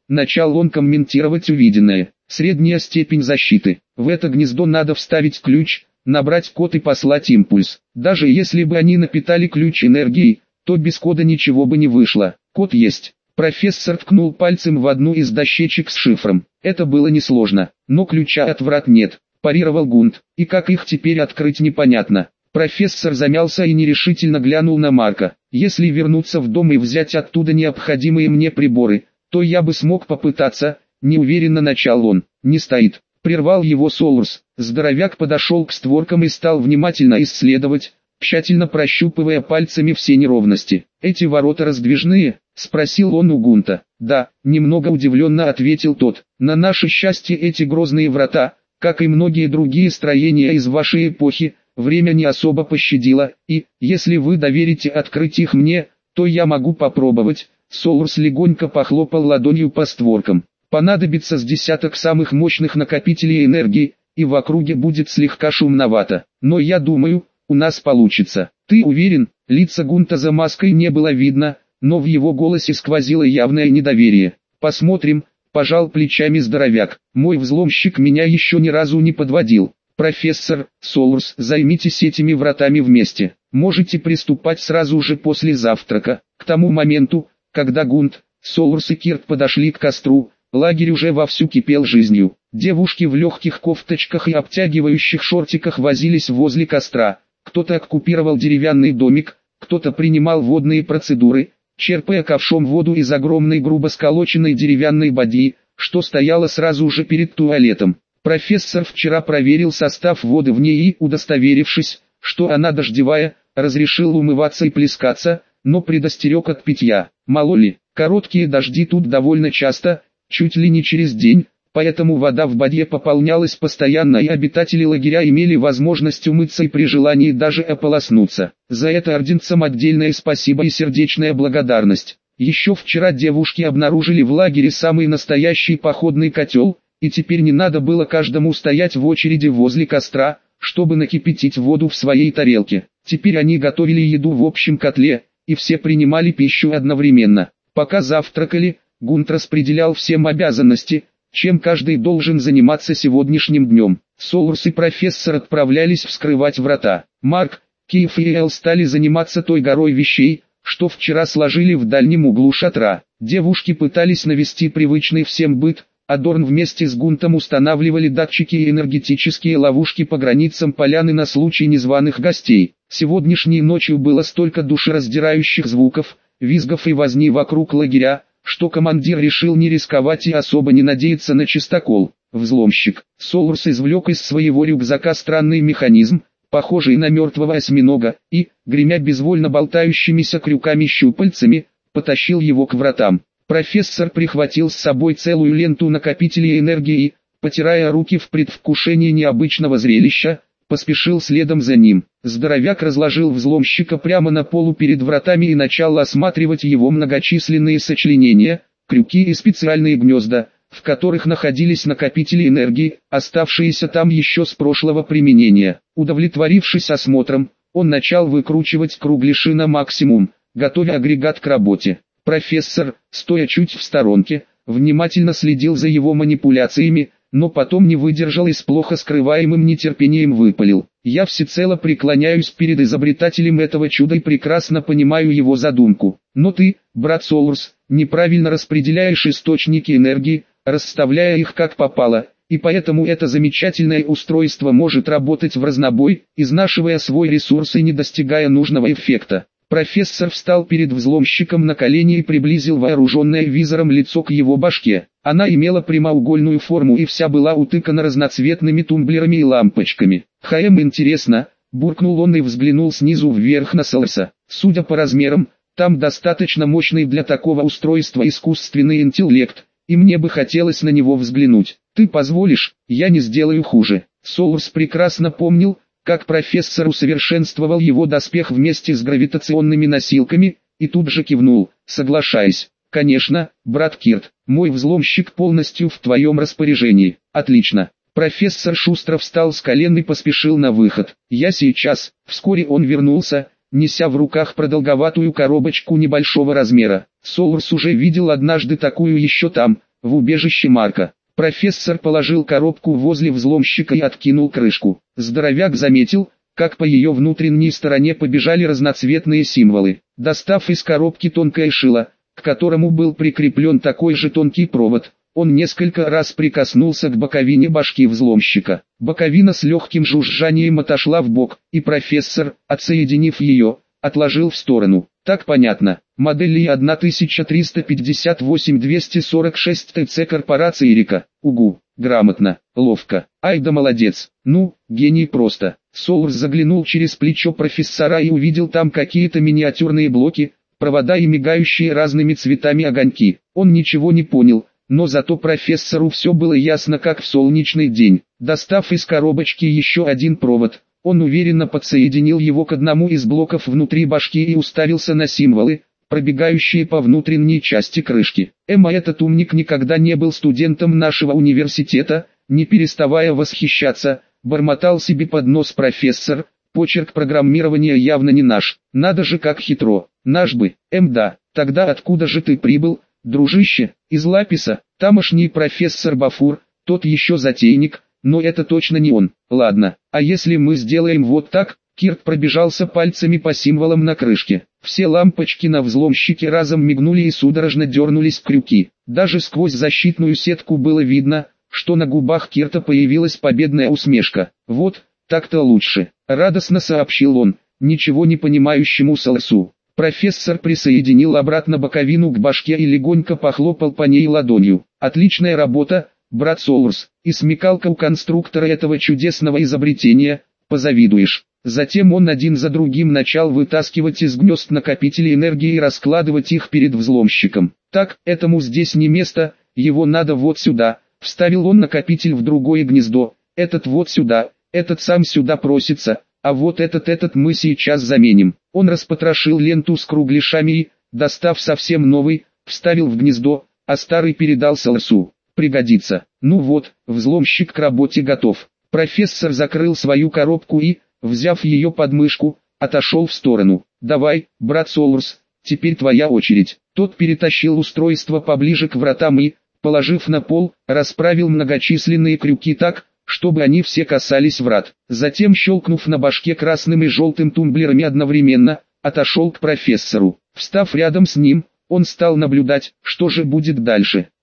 начал он комментировать увиденное. Средняя степень защиты. В это гнездо надо вставить ключ, набрать код и послать импульс. Даже если бы они напитали ключ энергией, то без кода ничего бы не вышло. Код есть. Профессор ткнул пальцем в одну из дощечек с шифром. Это было несложно, но ключа от врат нет, парировал Гунт. И как их теперь открыть, непонятно. Профессор замялся и нерешительно глянул на Марка. Если вернуться в дом и взять оттуда необходимые мне приборы, то я бы смог попытаться, неуверенно начал он. Не стоит. Прервал его Солурс. Здоровяк подошел к створкам и стал внимательно исследовать, тщательно прощупывая пальцами все неровности. «Эти ворота раздвижные?» — спросил он у Гунта. «Да», — немного удивленно ответил тот. «На наше счастье эти грозные врата, как и многие другие строения из вашей эпохи, время не особо пощадило, и, если вы доверите открыть их мне, то я могу попробовать». Солурс легонько похлопал ладонью по створкам. «Понадобится с десяток самых мощных накопителей энергии, и в округе будет слегка шумновато. Но я думаю, у нас получится». «Ты уверен?» Лица Гунта за маской не было видно, но в его голосе сквозило явное недоверие. «Посмотрим», — пожал плечами здоровяк. «Мой взломщик меня еще ни разу не подводил. Профессор, Солурс, займитесь этими вратами вместе. Можете приступать сразу же после завтрака». К тому моменту, когда Гунт, Солурс и Кирк подошли к костру, лагерь уже вовсю кипел жизнью. Девушки в легких кофточках и обтягивающих шортиках возились возле костра. Кто-то оккупировал деревянный домик, кто-то принимал водные процедуры, черпая ковшом воду из огромной грубо сколоченной деревянной бадьи, что стояла сразу же перед туалетом. Профессор вчера проверил состав воды в ней и, удостоверившись, что она дождевая, разрешил умываться и плескаться, но предостерег от питья. Мало ли, короткие дожди тут довольно часто, чуть ли не через день, поэтому вода в бадье пополнялась постоянно и обитатели лагеря имели возможность умыться и при желании даже ополоснуться. За это орденцам отдельное спасибо и сердечная благодарность. Еще вчера девушки обнаружили в лагере самый настоящий походный котел, и теперь не надо было каждому стоять в очереди возле костра, чтобы накипятить воду в своей тарелке. Теперь они готовили еду в общем котле, и все принимали пищу одновременно. Пока завтракали, Гунт распределял всем обязанности, чем каждый должен заниматься сегодняшним днем. Солурс и профессор отправлялись вскрывать врата. Марк, Кейф и Эл стали заниматься той горой вещей, что вчера сложили в дальнем углу шатра. Девушки пытались навести привычный всем быт, а Дорн вместе с Гунтом устанавливали датчики и энергетические ловушки по границам поляны на случай незваных гостей. Сегодняшней ночью было столько душераздирающих звуков, визгов и возни вокруг лагеря, что командир решил не рисковать и особо не надеяться на чистокол. Взломщик. Солурс извлек из своего рюкзака странный механизм, похожий на мертвого осьминога, и, гремя безвольно болтающимися крюками-щупальцами, потащил его к вратам. Профессор прихватил с собой целую ленту накопителей энергии и, потирая руки в предвкушении необычного зрелища, поспешил следом за ним. Здоровяк разложил взломщика прямо на полу перед вратами и начал осматривать его многочисленные сочленения, крюки и специальные гнезда, в которых находились накопители энергии, оставшиеся там еще с прошлого применения. Удовлетворившись осмотром, он начал выкручивать кругляши на максимум, готовя агрегат к работе. Профессор, стоя чуть в сторонке, внимательно следил за его манипуляциями, но потом не выдержал и с плохо скрываемым нетерпением выпалил. «Я всецело преклоняюсь перед изобретателем этого чуда и прекрасно понимаю его задумку. Но ты, брат Солурс, неправильно распределяешь источники энергии, расставляя их как попало, и поэтому это замечательное устройство может работать в разнобой, изнашивая свой ресурс и не достигая нужного эффекта». Профессор встал перед взломщиком на колени и приблизил вооруженное визором лицо к его башке. Она имела прямоугольную форму и вся была утыкана разноцветными тумблерами и лампочками. «Хм, интересно», — буркнул он и взглянул снизу вверх на Солурса. «Судя по размерам, там достаточно мощный для такого устройства искусственный интеллект, и мне бы хотелось на него взглянуть. Ты позволишь, я не сделаю хуже». Солурс прекрасно помнил, как профессор усовершенствовал его доспех вместе с гравитационными носилками, и тут же кивнул, соглашаясь. «Конечно, брат Кирт, мой взломщик полностью в твоем распоряжении». «Отлично». Профессор шустро встал с колен и поспешил на выход. «Я сейчас». Вскоре он вернулся, неся в руках продолговатую коробочку небольшого размера. Солурс уже видел однажды такую еще там, в убежище Марка. Профессор положил коробку возле взломщика и откинул крышку. Здоровяк заметил, как по ее внутренней стороне побежали разноцветные символы. Достав из коробки тонкое шило, к которому был прикреплен такой же тонкий провод, он несколько раз прикоснулся к боковине башки взломщика. Боковина с легким жужжанием отошла в бок, и профессор, отсоединив ее, отложил в сторону. Так понятно. Модель И тысяча триста пятьдесят восемь двести сорок шесть ТЦ корпорации Рика. Угу. Грамотно, ловко. Ай да молодец. Ну, гений просто. Соурс заглянул через плечо профессора и увидел там какие-то миниатюрные блоки, провода и мигающие разными цветами огоньки. Он ничего не понял, но зато профессору все было ясно как в солнечный день. Достав из коробочки еще один провод, он уверенно подсоединил его к одному из блоков внутри башки и уставился на символы, пробегающие по внутренней части крышки. Эмма, этот умник никогда не был студентом нашего университета, не переставая восхищаться, бормотал себе под нос профессор, почерк программирования явно не наш. Надо же как хитро. Наш бы. Эм да, тогда откуда же ты прибыл, дружище? Из Лаписа. Тамошний профессор Бафур, тот еще затейник, но это точно не он. Ладно, а если мы сделаем вот так? Кирк пробежался пальцами по символам на крышке. Все лампочки на взломщике разом мигнули и судорожно дернулись в крюки. Даже сквозь защитную сетку было видно, что на губах Кирта появилась победная усмешка. «Вот, так-то лучше», — радостно сообщил он, ничего не понимающему Солосу. Профессор присоединил обратно боковину к башке и легонько похлопал по ней ладонью. «Отличная работа, брат Солурс, и смекалка у конструктора этого чудесного изобретения, позавидуешь». Затем он один за другим начал вытаскивать из гнезд накопители энергии и раскладывать их перед взломщиком. «Так, этому здесь не место, его надо вот сюда», — вставил он накопитель в другое гнездо, «этот вот сюда, этот сам сюда просится, а вот этот этот мы сейчас заменим». Он распотрошил ленту с кругляшами и, достав совсем новый, вставил в гнездо, а старый передал Солосу. «Пригодится». Ну вот, взломщик к работе готов. Профессор закрыл свою коробку и, взяв ее под мышку, отошел в сторону. «Давай, брат Солурс, теперь твоя очередь». Тот перетащил устройство поближе к вратам и, положив на пол, расправил многочисленные крюки так, чтобы они все касались врат. Затем, щелкнув на башке красным и желтым тумблерами одновременно, отошел к профессору. Встав рядом с ним, он стал наблюдать, что же будет дальше.